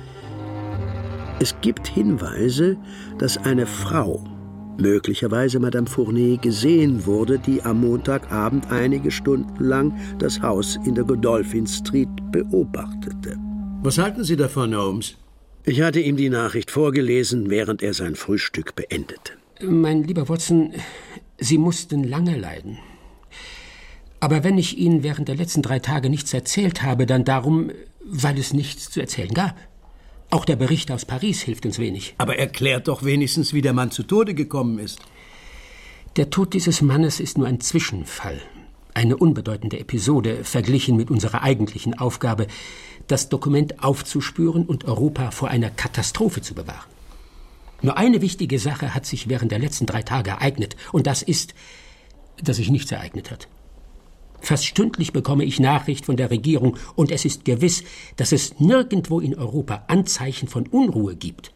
Es gibt Hinweise, dass eine Frau, möglicherweise Madame Fournet, gesehen wurde, die am Montagabend einige Stunden lang das Haus in der Godolphin Street beobachtete. Was halten Sie davon, Holmes? Ich hatte ihm die Nachricht vorgelesen, während er sein Frühstück beendete. Mein lieber Watson, Sie mussten lange leiden. Aber wenn ich Ihnen während der letzten drei Tage nichts erzählt habe, dann darum, weil es nichts zu erzählen gab. Auch der Bericht aus Paris hilft uns wenig. Aber erklärt doch wenigstens, wie der Mann zu Tode gekommen ist. Der Tod dieses Mannes ist nur ein Zwischenfall. Eine unbedeutende Episode, verglichen mit unserer eigentlichen Aufgabe, das Dokument aufzuspüren und Europa vor einer Katastrophe zu bewahren. Nur eine wichtige Sache hat sich während der letzten drei Tage ereignet, und das ist, dass sich nichts ereignet hat. Fast stündlich bekomme ich Nachricht von der Regierung, und es ist gewiss, dass es nirgendwo in Europa Anzeichen von Unruhe gibt.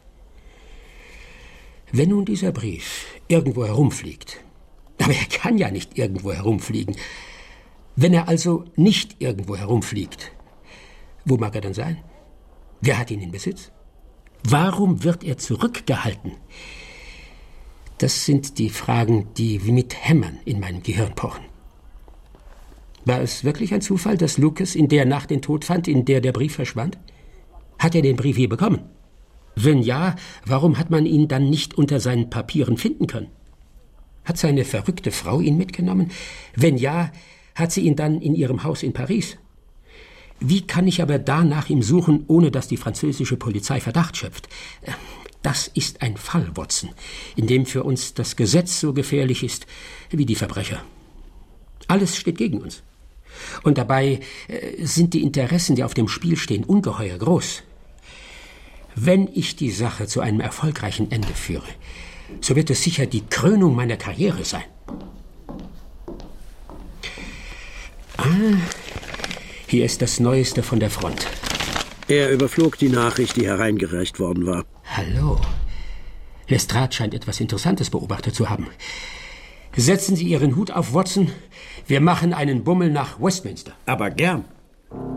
Wenn nun dieser Brief irgendwo herumfliegt, aber er kann ja nicht irgendwo herumfliegen, wenn er also nicht irgendwo herumfliegt, wo mag er dann sein? Wer hat ihn in Besitz? Warum wird er zurückgehalten? Das sind die Fragen, die wie mit Hämmern in meinem Gehirn pochen. War es wirklich ein Zufall, dass Lucas in der Nacht den Tod fand, in der der Brief verschwand? Hat er den Brief je bekommen? Wenn ja, warum hat man ihn dann nicht unter seinen Papieren finden können? Hat seine verrückte Frau ihn mitgenommen? Wenn ja, hat sie ihn dann in ihrem Haus in Paris? Wie kann ich aber da nach ihm suchen, ohne dass die französische Polizei Verdacht schöpft? Das ist ein Fall, Watson, in dem für uns das Gesetz so gefährlich ist wie die Verbrecher. Alles steht gegen uns. Und dabei äh, sind die Interessen, die auf dem Spiel stehen, ungeheuer groß. Wenn ich die Sache zu einem erfolgreichen Ende führe, so wird es sicher die Krönung meiner Karriere sein. Ah, hier ist das Neueste von der Front. Er überflog die Nachricht, die hereingereicht worden war. Hallo. Lestrade scheint etwas Interessantes beobachtet zu haben. Setzen Sie Ihren Hut auf, Watson. Wir machen einen Bummel nach Westminster. Aber gern.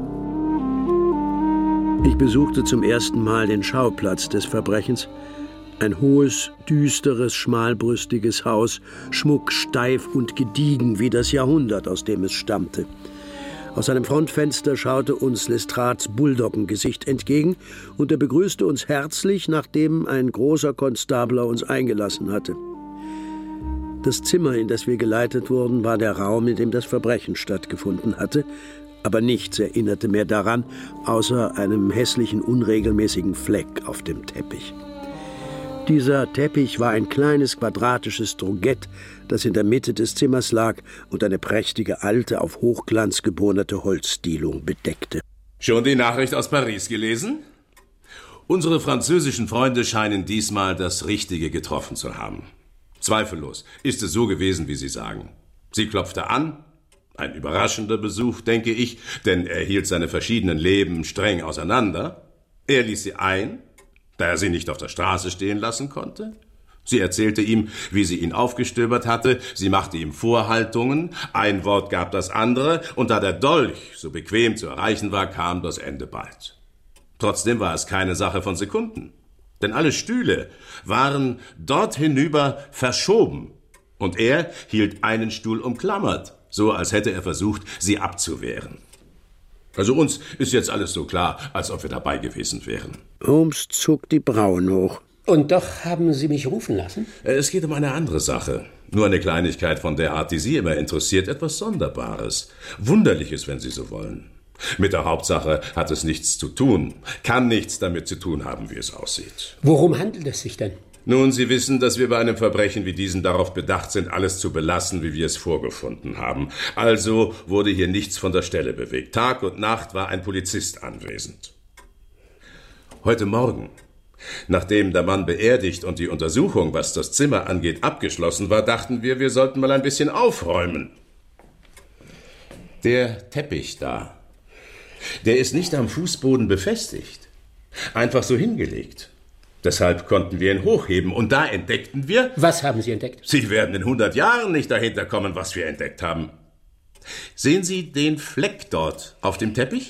Ich besuchte zum ersten Mal den Schauplatz des Verbrechens, Ein hohes, düsteres, schmalbrüstiges Haus, schmucksteif und gediegen wie das Jahrhundert, aus dem es stammte. Aus seinem Frontfenster schaute uns Lestrades Bulldoggengesicht entgegen und er begrüßte uns herzlich, nachdem ein großer Konstabler uns eingelassen hatte. Das Zimmer, in das wir geleitet wurden, war der Raum, in dem das Verbrechen stattgefunden hatte, aber nichts erinnerte mehr daran, außer einem hässlichen, unregelmäßigen Fleck auf dem Teppich. Dieser Teppich war ein kleines quadratisches Drogett, das in der Mitte des Zimmers lag und eine prächtige alte, auf Hochglanz gebohnerte Holzdielung bedeckte. Schon die Nachricht aus Paris gelesen? Unsere französischen Freunde scheinen diesmal das Richtige getroffen zu haben. Zweifellos ist es so gewesen, wie Sie sagen. Sie klopfte an. Ein überraschender Besuch, denke ich, denn er hielt seine verschiedenen Leben streng auseinander. Er ließ sie ein, da er sie nicht auf der Straße stehen lassen konnte. Sie erzählte ihm, wie sie ihn aufgestöbert hatte, sie machte ihm Vorhaltungen, ein Wort gab das andere, und da der Dolch so bequem zu erreichen war, kam das Ende bald. Trotzdem war es keine Sache von Sekunden, denn alle Stühle waren dort hinüber verschoben, und er hielt einen Stuhl umklammert, so als hätte er versucht, sie abzuwehren. Also uns ist jetzt alles so klar, als ob wir dabei gewesen wären. Holmes zog die Brauen hoch. Und doch haben Sie mich rufen lassen? Es geht um eine andere Sache. Nur eine Kleinigkeit von der Art, die Sie immer interessiert, etwas Sonderbares. Wunderliches, wenn Sie so wollen. Mit der Hauptsache hat es nichts zu tun, kann nichts damit zu tun haben, wie es aussieht. Worum handelt es sich denn? Nun, Sie wissen, dass wir bei einem Verbrechen wie diesem darauf bedacht sind, alles zu belassen, wie wir es vorgefunden haben. Also wurde hier nichts von der Stelle bewegt. Tag und Nacht war ein Polizist anwesend. Heute Morgen, nachdem der Mann beerdigt und die Untersuchung, was das Zimmer angeht, abgeschlossen war, dachten wir, wir sollten mal ein bisschen aufräumen. Der Teppich da, der ist nicht am Fußboden befestigt, einfach so hingelegt. Deshalb konnten wir ihn hochheben und da entdeckten wir... Was haben Sie entdeckt? Sie werden in hundert Jahren nicht dahinter kommen, was wir entdeckt haben. Sehen Sie den Fleck dort auf dem Teppich?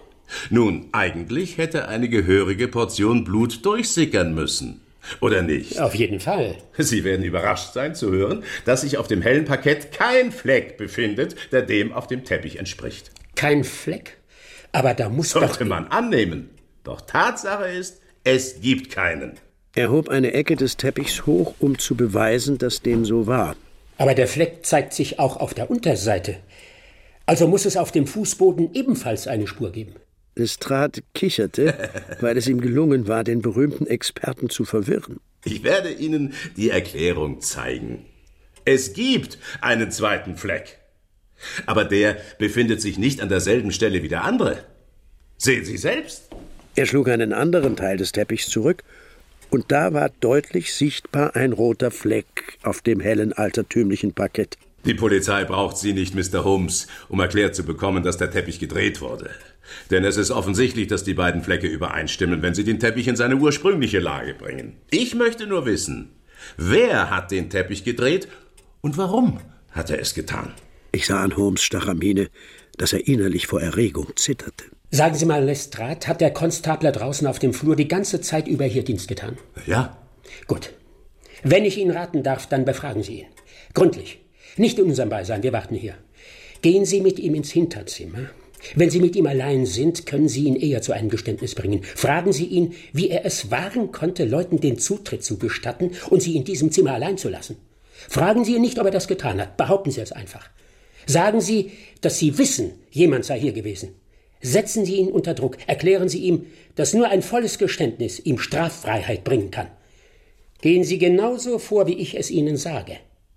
Nun, eigentlich hätte eine gehörige Portion Blut durchsickern müssen. Oder nicht? Auf jeden Fall. Sie werden überrascht sein zu hören, dass sich auf dem hellen Parkett kein Fleck befindet, der dem auf dem Teppich entspricht. Kein Fleck? Aber da muss Sollte doch... man annehmen. Doch Tatsache ist, es gibt keinen. Er hob eine Ecke des Teppichs hoch, um zu beweisen, dass dem so war. Aber der Fleck zeigt sich auch auf der Unterseite. Also muss es auf dem Fußboden ebenfalls eine Spur geben. Lestrade kicherte, weil es ihm gelungen war, den berühmten Experten zu verwirren. Ich werde Ihnen die Erklärung zeigen. Es gibt einen zweiten Fleck. Aber der befindet sich nicht an derselben Stelle wie der andere. Sehen Sie selbst. Er schlug einen anderen Teil des Teppichs zurück, und da war deutlich sichtbar ein roter Fleck auf dem hellen, altertümlichen Parkett. Die Polizei braucht Sie nicht, Mister Holmes, um erklärt zu bekommen, dass der Teppich gedreht wurde. Denn es ist offensichtlich, dass die beiden Flecke übereinstimmen, wenn Sie den Teppich in seine ursprüngliche Lage bringen. Ich möchte nur wissen, wer hat den Teppich gedreht und warum hat er es getan? Ich sah an Holmes starrer Miene, dass er innerlich vor Erregung zitterte. Sagen Sie mal, Lestrade, hat der Konstabler draußen auf dem Flur die ganze Zeit über hier Dienst getan? Ja. Gut. Wenn ich Ihnen raten darf, dann befragen Sie ihn. Gründlich. Nicht in unserem Beisein, wir warten hier. Gehen Sie mit ihm ins Hinterzimmer. Wenn Sie mit ihm allein sind, können Sie ihn eher zu einem Geständnis bringen. Fragen Sie ihn, wie er es wagen konnte, Leuten den Zutritt zu gestatten und sie in diesem Zimmer allein zu lassen. Fragen Sie ihn nicht, ob er das getan hat. Behaupten Sie es einfach. Sagen Sie, dass Sie wissen, jemand sei hier gewesen. Setzen Sie ihn unter Druck. Erklären Sie ihm, dass nur ein volles Geständnis ihm Straffreiheit bringen kann. Gehen Sie genauso vor, wie ich es Ihnen sage.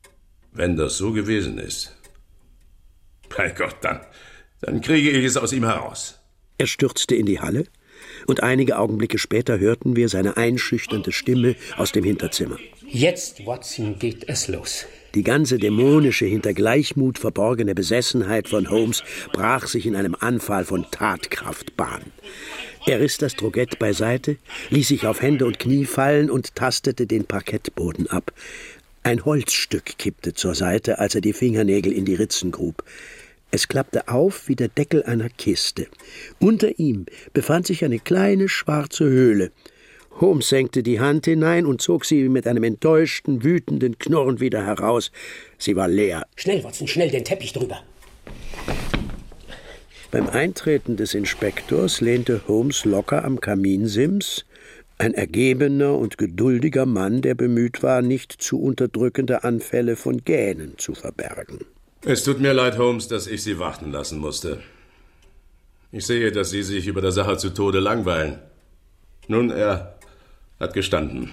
Wenn das so gewesen ist, bei Gott, dann, dann kriege ich es aus ihm heraus. Er stürzte in die Halle, und einige Augenblicke später hörten wir seine einschüchternde Stimme aus dem Hinterzimmer. Jetzt, Watson, geht es los. Die ganze dämonische, hinter Gleichmut verborgene Besessenheit von Holmes brach sich in einem Anfall von Tatkraft Bahn. Er riss das Drogett beiseite, ließ sich auf Hände und Knie fallen und tastete den Parkettboden ab. Ein Holzstück kippte zur Seite, als er die Fingernägel in die Ritzen grub. Es klappte auf wie der Deckel einer Kiste. Unter ihm befand sich eine kleine schwarze Höhle. Holmes senkte die Hand hinein und zog sie mit einem enttäuschten, wütenden Knurren wieder heraus. Sie war leer. Schnell, Watson, schnell den Teppich drüber. Beim Eintreten des Inspektors lehnte Holmes locker am Kaminsims, ein ergebener und geduldiger Mann, der bemüht war, nicht zu unterdrückende Anfälle von Gähnen zu verbergen. Es tut mir leid, Holmes, dass ich Sie warten lassen musste. Ich sehe, dass Sie sich über der Sache zu Tode langweilen. Nun, er hat gestanden.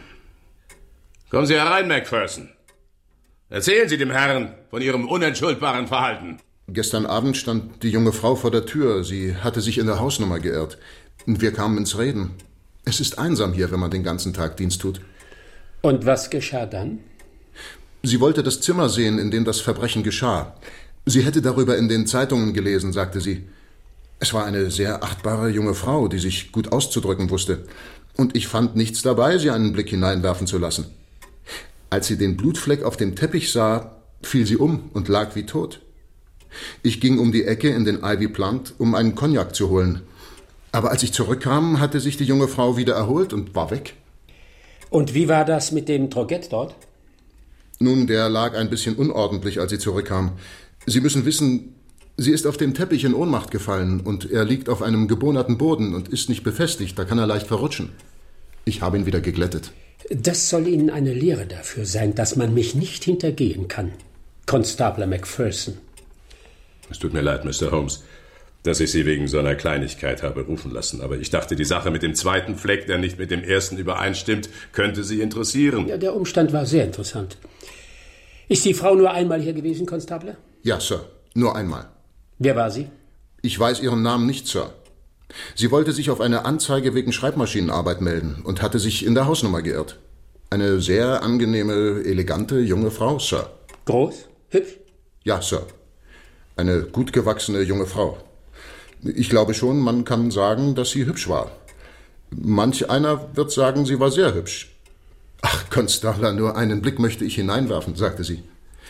Kommen Sie herein, Macpherson. Erzählen Sie dem Herrn von Ihrem unentschuldbaren Verhalten. Gestern Abend stand die junge Frau vor der Tür. Sie hatte sich in der Hausnummer geirrt. Wir kamen ins Reden. Es ist einsam hier, wenn man den ganzen Tag Dienst tut. Und was geschah dann? Sie wollte das Zimmer sehen, in dem das Verbrechen geschah. Sie hätte darüber in den Zeitungen gelesen, sagte sie. Es war eine sehr achtbare junge Frau, die sich gut auszudrücken wusste. Und ich fand nichts dabei, sie einen Blick hineinwerfen zu lassen. Als sie den Blutfleck auf dem Teppich sah, fiel sie um und lag wie tot. Ich ging um die Ecke in den Ivy Plant, um einen Cognac zu holen. Aber als ich zurückkam, hatte sich die junge Frau wieder erholt und war weg. Und wie war das mit dem Droget dort? Nun, der lag ein bisschen unordentlich, als sie zurückkam. Sie müssen wissen, sie ist auf dem Teppich in Ohnmacht gefallen und er liegt auf einem gebohnerten Boden und ist nicht befestigt, da kann er leicht verrutschen. Ich habe ihn wieder geglättet. Das soll Ihnen eine Lehre dafür sein, dass man mich nicht hintergehen kann. Konstabler Macpherson. Es tut mir leid, Mister Holmes, dass ich Sie wegen so einer Kleinigkeit habe rufen lassen. Aber ich dachte, die Sache mit dem zweiten Fleck, der nicht mit dem ersten übereinstimmt, könnte Sie interessieren. Ja, der Umstand war sehr interessant. Ist die Frau nur einmal hier gewesen, Konstabler? Ja, Sir, nur einmal. Wer war sie? Ich weiß Ihren Namen nicht, Sir. Sie wollte sich auf eine Anzeige wegen Schreibmaschinenarbeit melden und hatte sich in der Hausnummer geirrt. Eine sehr angenehme, elegante junge Frau, Sir. Groß? Hübsch? Ja, Sir. Eine gut gewachsene junge Frau. Ich glaube schon, man kann sagen, dass sie hübsch war. Manch einer wird sagen, sie war sehr hübsch. Ach, Konstabler, nur einen Blick möchte ich hineinwerfen, sagte sie.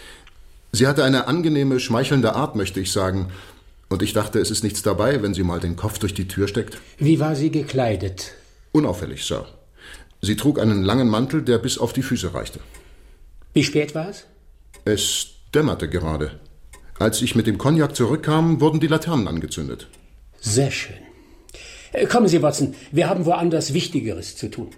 Sie hatte eine angenehme, schmeichelnde Art, möchte ich sagen. Und ich dachte, es ist nichts dabei, wenn sie mal den Kopf durch die Tür steckt. Wie war sie gekleidet? Unauffällig, Sir. Sie trug einen langen Mantel, der bis auf die Füße reichte. Wie spät war es? Es dämmerte gerade. Als ich mit dem Cognac zurückkam, wurden die Laternen angezündet. Sehr schön. Kommen Sie, Watson, wir haben woanders Wichtigeres zu tun.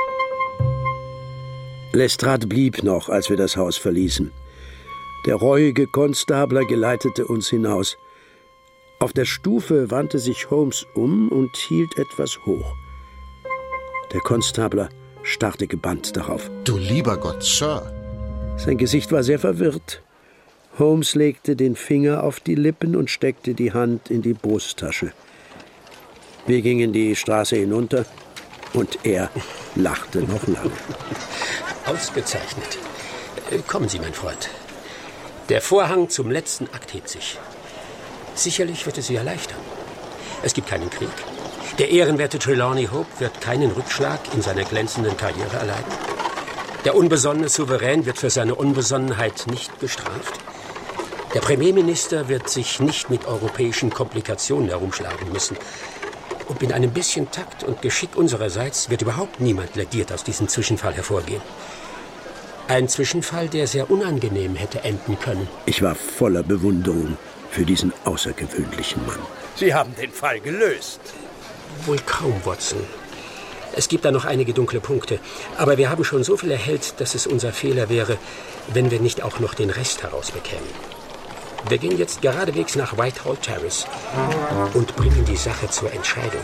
Lestrade blieb noch, als wir das Haus verließen. Der reuige Konstabler geleitete uns hinaus. Auf der Stufe wandte sich Holmes um und hielt etwas hoch. Der Konstabler starrte gebannt darauf. Du lieber Gott, Sir! Sein Gesicht war sehr verwirrt. Holmes legte den Finger auf die Lippen und steckte die Hand in die Brusttasche. Wir gingen die Straße hinunter und er lachte noch lange. Ausgezeichnet. Kommen Sie, mein Freund. Der Vorhang zum letzten Akt hebt sich. Sicherlich wird es Sie erleichtern. Es gibt keinen Krieg. Der ehrenwerte Trelawney Hope wird keinen Rückschlag in seiner glänzenden Karriere erleiden. Der unbesonnene Souverän wird für seine Unbesonnenheit nicht bestraft. Der Premierminister wird sich nicht mit europäischen Komplikationen herumschlagen müssen. Und mit einem bisschen Takt und Geschick unsererseits wird überhaupt niemand lediert aus diesem Zwischenfall hervorgehen. Ein Zwischenfall, der sehr unangenehm hätte enden können. Ich war voller Bewunderung für diesen außergewöhnlichen Mann. Sie haben den Fall gelöst. Wohl kaum, Watson. Es gibt da noch einige dunkle Punkte. Aber wir haben schon so viel erhellt, dass es unser Fehler wäre, wenn wir nicht auch noch den Rest herausbekämen. Wir gehen jetzt geradewegs nach Whitehall Terrace und bringen die Sache zur Entscheidung.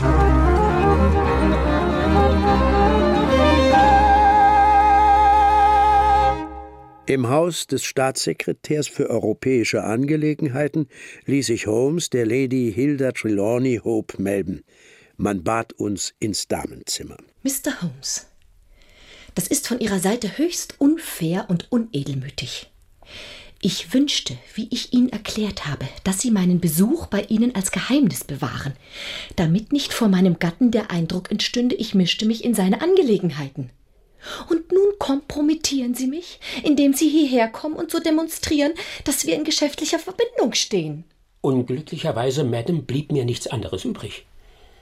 Im Haus des Staatssekretärs für europäische Angelegenheiten ließ sich Holmes der Lady Hilda Trelawney Hope melden. Man bat uns ins Damenzimmer. Mister Holmes, das ist von Ihrer Seite höchst unfair und unedelmütig. Ich wünschte, wie ich Ihnen erklärt habe, dass Sie meinen Besuch bei Ihnen als Geheimnis bewahren, damit nicht vor meinem Gatten der Eindruck entstünde, ich mischte mich in seine Angelegenheiten. Und nun kompromittieren Sie mich, indem Sie hierher kommen und so demonstrieren, dass wir in geschäftlicher Verbindung stehen. Unglücklicherweise, Madame, blieb mir nichts anderes übrig.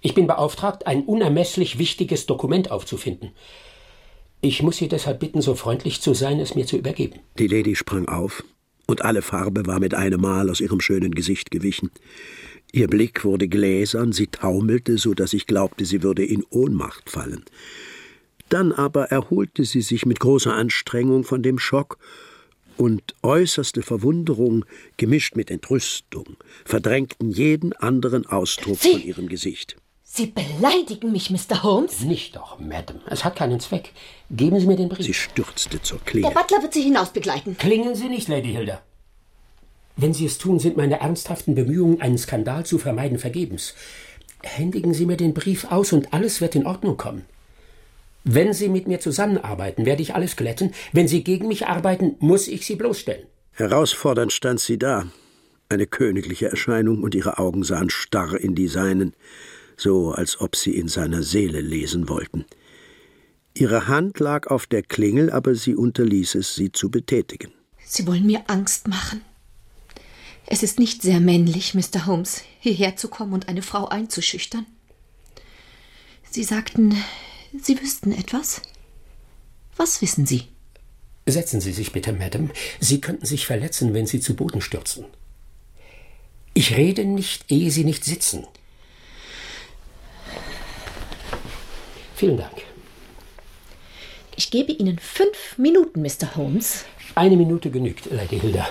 Ich bin beauftragt, ein unermesslich wichtiges Dokument aufzufinden. Ich muss Sie deshalb bitten, so freundlich zu sein, es mir zu übergeben. Die Lady sprang auf, und alle Farbe war mit einem Mal aus ihrem schönen Gesicht gewichen. Ihr Blick wurde gläsern, sie taumelte, so dass ich glaubte, sie würde in Ohnmacht fallen. Dann aber erholte sie sich mit großer Anstrengung von dem Schock, und äußerste Verwunderung, gemischt mit Entrüstung, verdrängten jeden anderen Ausdruck Sie, von ihrem Gesicht. Sie beleidigen mich, Mister Holmes? Nicht doch, Madame. Es hat keinen Zweck. Geben Sie mir den Brief. Sie stürzte zur Klingel. Der Butler wird Sie hinaus begleiten. Klingen Sie nicht, Lady Hilda. Wenn Sie es tun, sind meine ernsthaften Bemühungen, einen Skandal zu vermeiden, vergebens. Händigen Sie mir den Brief aus und alles wird in Ordnung kommen. Wenn Sie mit mir zusammenarbeiten, werde ich alles glätten. Wenn Sie gegen mich arbeiten, muss ich Sie bloßstellen. Herausfordernd stand sie da, eine königliche Erscheinung, und ihre Augen sahen starr in die seinen, so als ob sie in seiner Seele lesen wollten. Ihre Hand lag auf der Klingel, aber sie unterließ es, sie zu betätigen. Sie wollen mir Angst machen. Es ist nicht sehr männlich, Mister Holmes, hierher zu kommen und eine Frau einzuschüchtern. Sie sagten, Sie wüssten etwas? Was wissen Sie? Setzen Sie sich bitte, Madame. Sie könnten sich verletzen, wenn Sie zu Boden stürzen. Ich rede nicht, ehe Sie nicht sitzen. Vielen Dank. Ich gebe Ihnen fünf Minuten, Mister Holmes. Eine Minute genügt, Lady Hilda.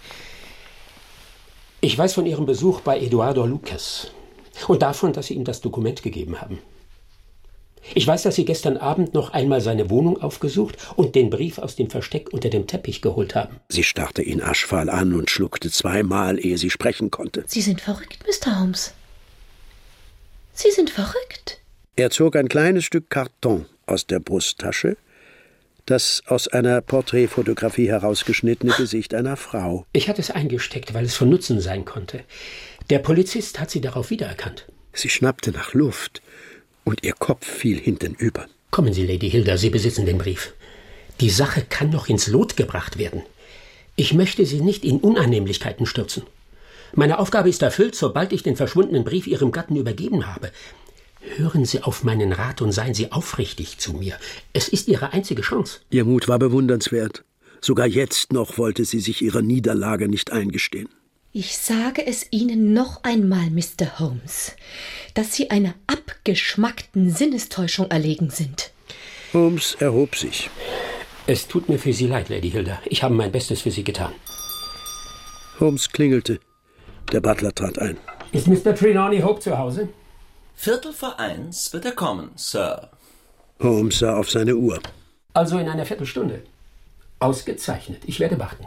Ich weiß von Ihrem Besuch bei Eduardo Lucas und davon, dass Sie ihm das Dokument gegeben haben. Ich weiß, dass Sie gestern Abend noch einmal seine Wohnung aufgesucht und den Brief aus dem Versteck unter dem Teppich geholt haben. Sie starrte ihn aschfahl an und schluckte zweimal, ehe sie sprechen konnte. Sie sind verrückt, Mister Holmes. Sie sind verrückt. Er zog ein kleines Stück Karton aus der Brusttasche, das aus einer Porträtfotografie herausgeschnittene Gesicht einer Frau. Ich hatte es eingesteckt, weil es von Nutzen sein konnte. Der Polizist hat Sie darauf wiedererkannt. Sie schnappte nach Luft, und ihr Kopf fiel hintenüber. Kommen Sie, Lady Hilda, Sie besitzen den Brief. Die Sache kann noch ins Lot gebracht werden. Ich möchte Sie nicht in Unannehmlichkeiten stürzen. Meine Aufgabe ist erfüllt, sobald ich den verschwundenen Brief Ihrem Gatten übergeben habe. Hören Sie auf meinen Rat und seien Sie aufrichtig zu mir. Es ist Ihre einzige Chance. Ihr Mut war bewundernswert. Sogar jetzt noch wollte sie sich ihrer Niederlage nicht eingestehen. Ich sage es Ihnen noch einmal, Mister Holmes, dass Sie einer abgeschmackten Sinnestäuschung erlegen sind. Holmes erhob sich. Es tut mir für Sie leid, Lady Hilda. Ich habe mein Bestes für Sie getan. Holmes klingelte. Der Butler trat ein. Ist Mister Trelawney Hope zu Hause? Viertel vor eins wird er kommen, Sir. Holmes sah auf seine Uhr. Also in einer Viertelstunde. Ausgezeichnet. Ich werde warten.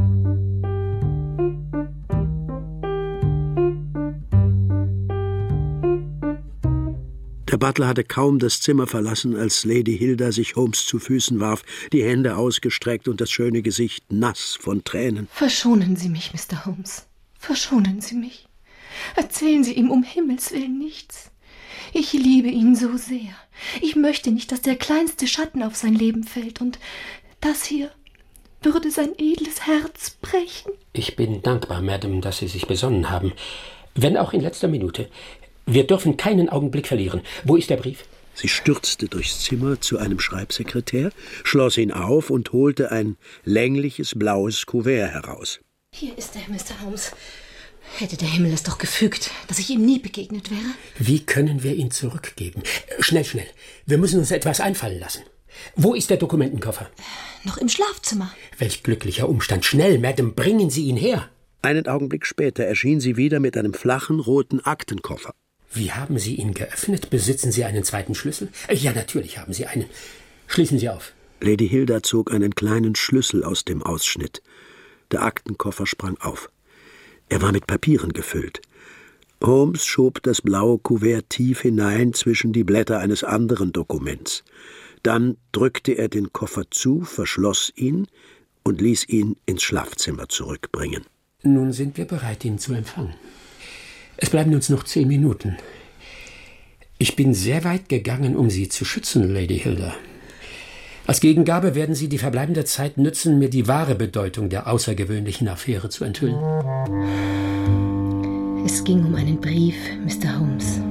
Der Butler hatte kaum das Zimmer verlassen, als Lady Hilda sich Holmes zu Füßen warf, die Hände ausgestreckt und das schöne Gesicht nass von Tränen. Verschonen Sie mich, Mister Holmes. Verschonen Sie mich. Erzählen Sie ihm um Himmels willen nichts. Ich liebe ihn so sehr. Ich möchte nicht, dass der kleinste Schatten auf sein Leben fällt, und das hier würde sein edles Herz brechen. Ich bin dankbar, Madame, dass Sie sich besonnen haben. Wenn auch in letzter Minute. Wir dürfen keinen Augenblick verlieren. Wo ist der Brief? Sie stürzte durchs Zimmer zu einem Schreibsekretär, schloss ihn auf und holte ein längliches blaues Kuvert heraus. Hier ist er, Mister Holmes. Hätte der Himmel es doch gefügt, dass ich ihm nie begegnet wäre. Wie können wir ihn zurückgeben? Schnell, schnell. Wir müssen uns etwas einfallen lassen. Wo ist der Dokumentenkoffer? Noch im Schlafzimmer. Welch glücklicher Umstand. Schnell, Madame, bringen Sie ihn her. Einen Augenblick später erschien sie wieder mit einem flachen, roten Aktenkoffer. Wie haben Sie ihn geöffnet? Besitzen Sie einen zweiten Schlüssel? Ja, natürlich haben Sie einen. Schließen Sie auf. Lady Hilda zog einen kleinen Schlüssel aus dem Ausschnitt. Der Aktenkoffer sprang auf. Er war mit Papieren gefüllt. Holmes schob das blaue Kuvert tief hinein zwischen die Blätter eines anderen Dokuments. Dann drückte er den Koffer zu, verschloss ihn und ließ ihn ins Schlafzimmer zurückbringen. Nun sind wir bereit, ihn zu empfangen. Es bleiben uns noch zehn Minuten. Ich bin sehr weit gegangen, um Sie zu schützen, Lady Hilda. Als Gegengabe werden Sie die verbleibende Zeit nützen, mir die wahre Bedeutung der außergewöhnlichen Affäre zu enthüllen. Es ging um einen Brief, Mister Holmes.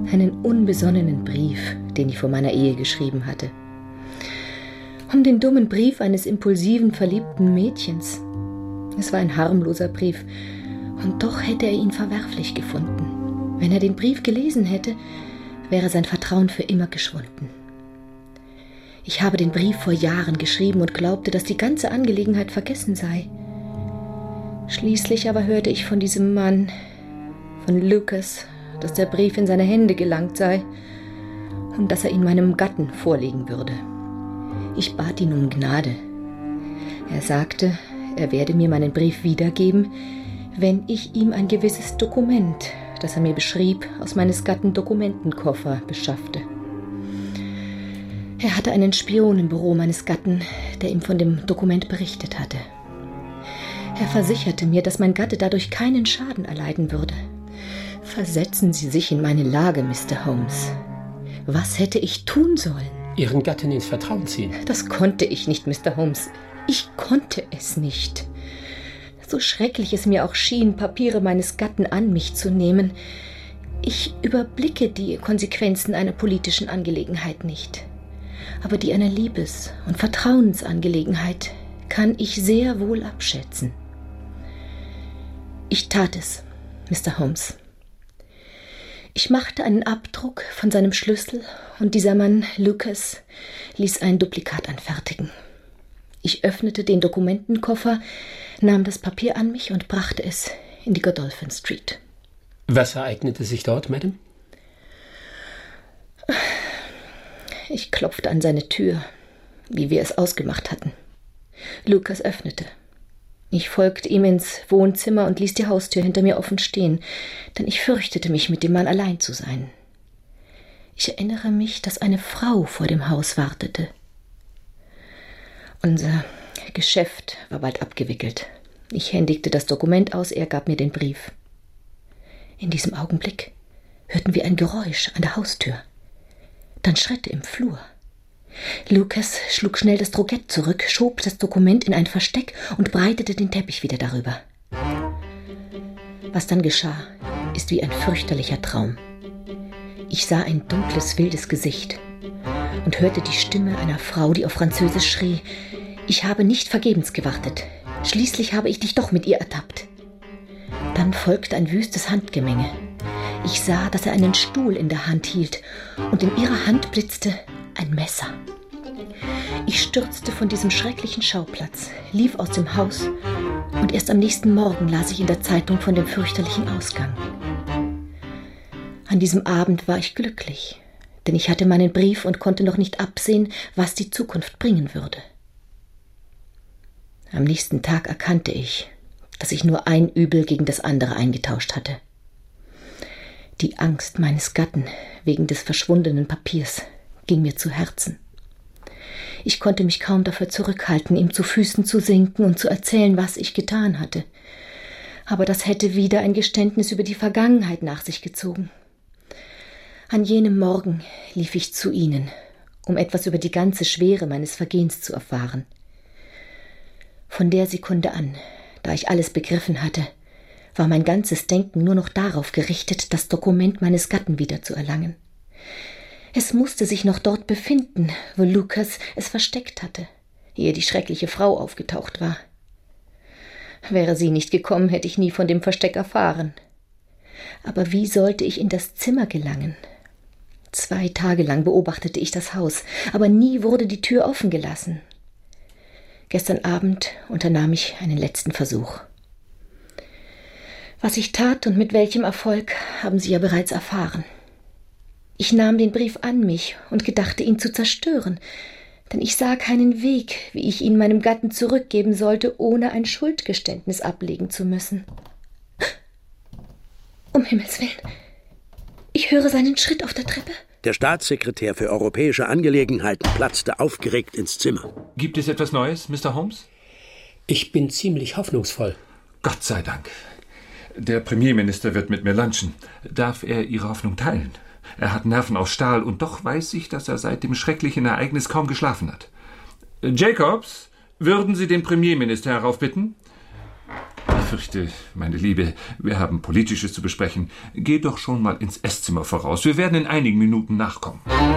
Einen unbesonnenen Brief, den ich vor meiner Ehe geschrieben hatte. Um den dummen Brief eines impulsiven, verliebten Mädchens. Es war ein harmloser Brief, und doch hätte er ihn verwerflich gefunden. Wenn er den Brief gelesen hätte, wäre sein Vertrauen für immer geschwunden. Ich habe den Brief vor Jahren geschrieben und glaubte, dass die ganze Angelegenheit vergessen sei. Schließlich aber hörte ich von diesem Mann, von Lucas, dass der Brief in seine Hände gelangt sei und dass er ihn meinem Gatten vorlegen würde. Ich bat ihn um Gnade. Er sagte, er werde mir meinen Brief wiedergeben, wenn ich ihm ein gewisses Dokument, das er mir beschrieb, aus meines Gatten Dokumentenkoffer beschaffte. Er hatte einen Spion im Büro meines Gatten, der ihm von dem Dokument berichtet hatte. Er versicherte mir, dass mein Gatte dadurch keinen Schaden erleiden würde. Versetzen Sie sich in meine Lage, Mister Holmes. Was hätte ich tun sollen? Ihren Gatten ins Vertrauen ziehen. Das konnte ich nicht, Mister Holmes. Ich konnte es nicht. So schrecklich es mir auch schien, Papiere meines Gatten an mich zu nehmen, ich überblicke die Konsequenzen einer politischen Angelegenheit nicht. Aber die einer Liebes- und Vertrauensangelegenheit kann ich sehr wohl abschätzen. Ich tat es, Mister Holmes. Ich machte einen Abdruck von seinem Schlüssel und dieser Mann, Lucas, ließ ein Duplikat anfertigen. Ich öffnete den Dokumentenkoffer, nahm das Papier an mich und brachte es in die Godolphin Street. Was ereignete sich dort, Madame? Ich klopfte an seine Tür, wie wir es ausgemacht hatten. Lucas öffnete. Ich folgte ihm ins Wohnzimmer und ließ die Haustür hinter mir offen stehen, denn ich fürchtete mich, mit dem Mann allein zu sein. Ich erinnere mich, dass eine Frau vor dem Haus wartete. Unser Geschäft war bald abgewickelt. Ich händigte das Dokument aus, er gab mir den Brief. In diesem Augenblick hörten wir ein Geräusch an der Haustür. Dann Schritte im Flur. Lucas schlug schnell das Drogett zurück, schob das Dokument in ein Versteck und breitete den Teppich wieder darüber. Was dann geschah, ist wie ein fürchterlicher Traum. Ich sah ein dunkles, wildes Gesicht und hörte die Stimme einer Frau, die auf Französisch schrie: »Ich habe nicht vergebens gewartet. Schließlich habe ich dich doch mit ihr ertappt.« Dann folgte ein wüstes Handgemenge. Ich sah, dass er einen Stuhl in der Hand hielt und in ihrer Hand blitzte ein Messer. Ich stürzte von diesem schrecklichen Schauplatz, lief aus dem Haus und erst am nächsten Morgen las ich in der Zeitung von dem fürchterlichen Ausgang. An diesem Abend war ich glücklich, denn ich hatte meinen Brief und konnte noch nicht absehen, was die Zukunft bringen würde. Am nächsten Tag erkannte ich, dass ich nur ein Übel gegen das andere eingetauscht hatte. Die Angst meines Gatten wegen des verschwundenen Papiers ging mir zu Herzen. Ich konnte mich kaum dafür zurückhalten, ihm zu Füßen zu sinken und zu erzählen, was ich getan hatte. Aber das hätte wieder ein Geständnis über die Vergangenheit nach sich gezogen. An jenem Morgen lief ich zu ihnen, um etwas über die ganze Schwere meines Vergehens zu erfahren. Von der Sekunde an, da ich alles begriffen hatte, war mein ganzes Denken nur noch darauf gerichtet, das Dokument meines Gatten wiederzuerlangen. Es musste sich noch dort befinden, wo Lucas es versteckt hatte, ehe die schreckliche Frau aufgetaucht war. Wäre sie nicht gekommen, hätte ich nie von dem Versteck erfahren. Aber wie sollte ich in das Zimmer gelangen? Zwei Tage lang beobachtete ich das Haus, aber nie wurde die Tür offen gelassen. Gestern Abend unternahm ich einen letzten Versuch. Was ich tat und mit welchem Erfolg, haben Sie ja bereits erfahren. Ich nahm den Brief an mich und gedachte, ihn zu zerstören, denn ich sah keinen Weg, wie ich ihn meinem Gatten zurückgeben sollte, ohne ein Schuldgeständnis ablegen zu müssen. Um Himmels Willen, ich höre seinen Schritt auf der Treppe. Der Staatssekretär für europäische Angelegenheiten platzte aufgeregt ins Zimmer. Gibt es etwas Neues, Mister Holmes? Ich bin ziemlich hoffnungsvoll. Gott sei Dank. Der Premierminister wird mit mir lunchen. Darf er Ihre Hoffnung teilen? Er hat Nerven aus Stahl und doch weiß ich, dass er seit dem schrecklichen Ereignis kaum geschlafen hat. Jacobs, würden Sie den Premierminister heraufbitten? fürchte, meine Liebe, wir haben Politisches zu besprechen. Geh doch schon mal ins Esszimmer voraus. Wir werden in einigen Minuten nachkommen.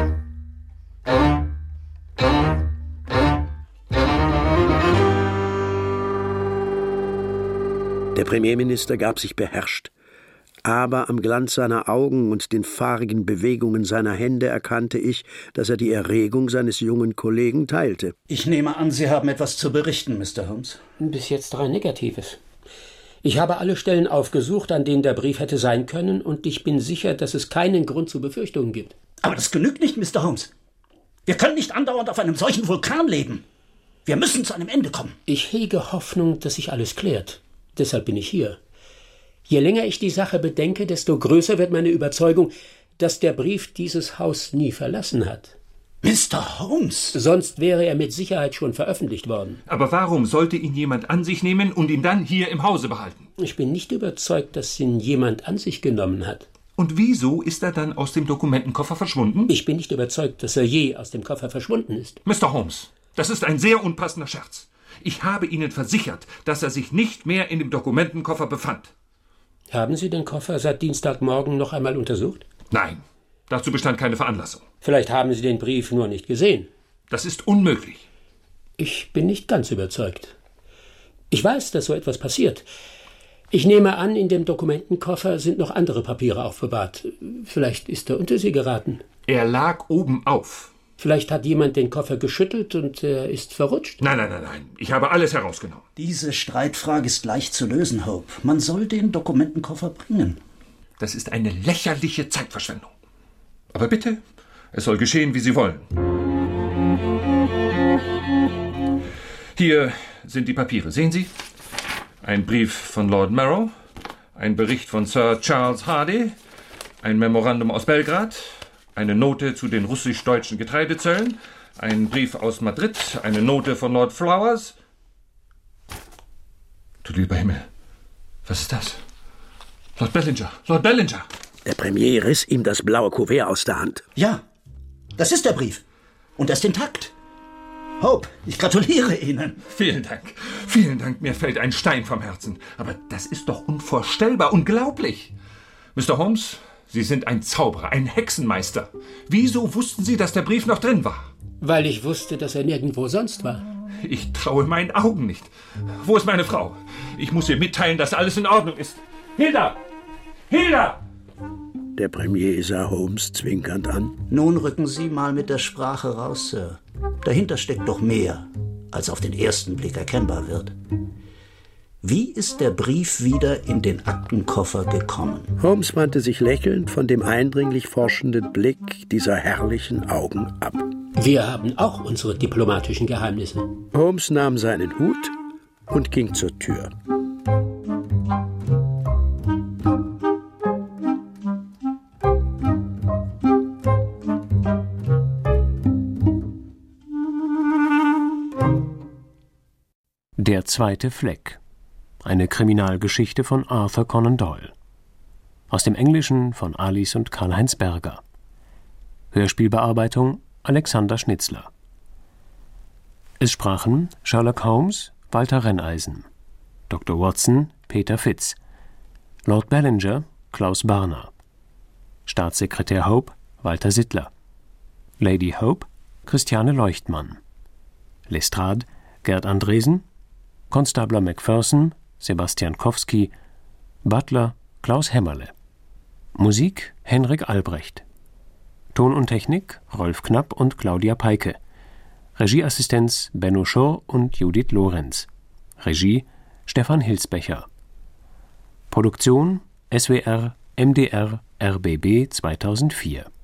Der Premierminister gab sich beherrscht. Aber am Glanz seiner Augen und den fahrigen Bewegungen seiner Hände erkannte ich, dass er die Erregung seines jungen Kollegen teilte. Ich nehme an, Sie haben etwas zu berichten, Mister Holmes. Bis jetzt rein Negatives. Ich habe alle Stellen aufgesucht, an denen der Brief hätte sein können, und ich bin sicher, dass es keinen Grund zu Befürchtungen gibt. Aber das genügt nicht, Mister Holmes. Wir können nicht andauernd auf einem solchen Vulkan leben. Wir müssen zu einem Ende kommen. Ich hege Hoffnung, dass sich alles klärt. Deshalb bin ich hier. Je länger ich die Sache bedenke, desto größer wird meine Überzeugung, dass der Brief dieses Haus nie verlassen hat. Mister Holmes! Sonst wäre er mit Sicherheit schon veröffentlicht worden. Aber warum sollte ihn jemand an sich nehmen und ihn dann hier im Hause behalten? Ich bin nicht überzeugt, dass ihn jemand an sich genommen hat. Und wieso ist er dann aus dem Dokumentenkoffer verschwunden? Ich bin nicht überzeugt, dass er je aus dem Koffer verschwunden ist. Mister Holmes, das ist ein sehr unpassender Scherz. Ich habe Ihnen versichert, dass er sich nicht mehr in dem Dokumentenkoffer befand. Haben Sie den Koffer seit Dienstagmorgen noch einmal untersucht? Nein, dazu bestand keine Veranlassung. Vielleicht haben Sie den Brief nur nicht gesehen. Das ist unmöglich. Ich bin nicht ganz überzeugt. Ich weiß, dass so etwas passiert. Ich nehme an, in dem Dokumentenkoffer sind noch andere Papiere aufbewahrt. Vielleicht ist er unter sie geraten. Er lag oben auf. Vielleicht hat jemand den Koffer geschüttelt und er ist verrutscht? Nein, nein, nein, nein. Ich habe alles herausgenommen. Diese Streitfrage ist leicht zu lösen, Hope. Man soll den Dokumentenkoffer bringen. Das ist eine lächerliche Zeitverschwendung. Aber bitte, es soll geschehen, wie Sie wollen. Hier sind die Papiere. Sehen Sie? Ein Brief von Lord Marrow, ein Bericht von Sir Charles Hardy, ein Memorandum aus Belgrad, eine Note zu den russisch-deutschen Getreidezöllen, ein Brief aus Madrid, eine Note von Lord Flowers. Du lieber Himmel, was ist das? Lord Bellinger, Lord Bellinger! Der Premier riss ihm das blaue Kuvert aus der Hand. Ja, das ist der Brief. Und er ist intakt. Hope, ich gratuliere Ihnen. Vielen Dank, vielen Dank, mir fällt ein Stein vom Herzen. Aber das ist doch unvorstellbar, unglaublich. Mister Holmes, Sie sind ein Zauberer, ein Hexenmeister. Wieso wussten Sie, dass der Brief noch drin war? Weil ich wusste, dass er nirgendwo sonst war. Ich traue meinen Augen nicht. Wo ist meine Frau? Ich muss ihr mitteilen, dass alles in Ordnung ist. Hilda! Hilda! Der Premier sah Holmes zwinkernd an. Nun rücken Sie mal mit der Sprache raus, Sir. Dahinter steckt doch mehr, als auf den ersten Blick erkennbar wird. Wie ist der Brief wieder in den Aktenkoffer gekommen? Holmes wandte sich lächelnd von dem eindringlich forschenden Blick dieser herrlichen Augen ab. Wir haben auch unsere diplomatischen Geheimnisse. Holmes nahm seinen Hut und ging zur Tür. Der zweite Fleck. Eine Kriminalgeschichte von Arthur Conan Doyle. Aus dem Englischen von Alice und Karl-Heinz Berger. Hörspielbearbeitung Alexander Schnitzler. Es sprachen Sherlock Holmes, Walter Renneisen, Doktor Watson, Peter Fitz, Lord Bellinger, Klaus Barner, Staatssekretär Hope, Walter Sittler, Lady Hope, Christiane Leuchtmann, Lestrade, Gerd Andresen, Konstabler Macpherson, Sebastian Kowski, Butler, Klaus Hämmerle. Musik Henrik Albrecht. Ton und Technik Rolf Knapp und Claudia Peike. Regieassistenz Benno Schorr und Judith Lorenz. Regie Stefan Hilsbecher. Produktion S W R, M D R, R B B zweitausendvier.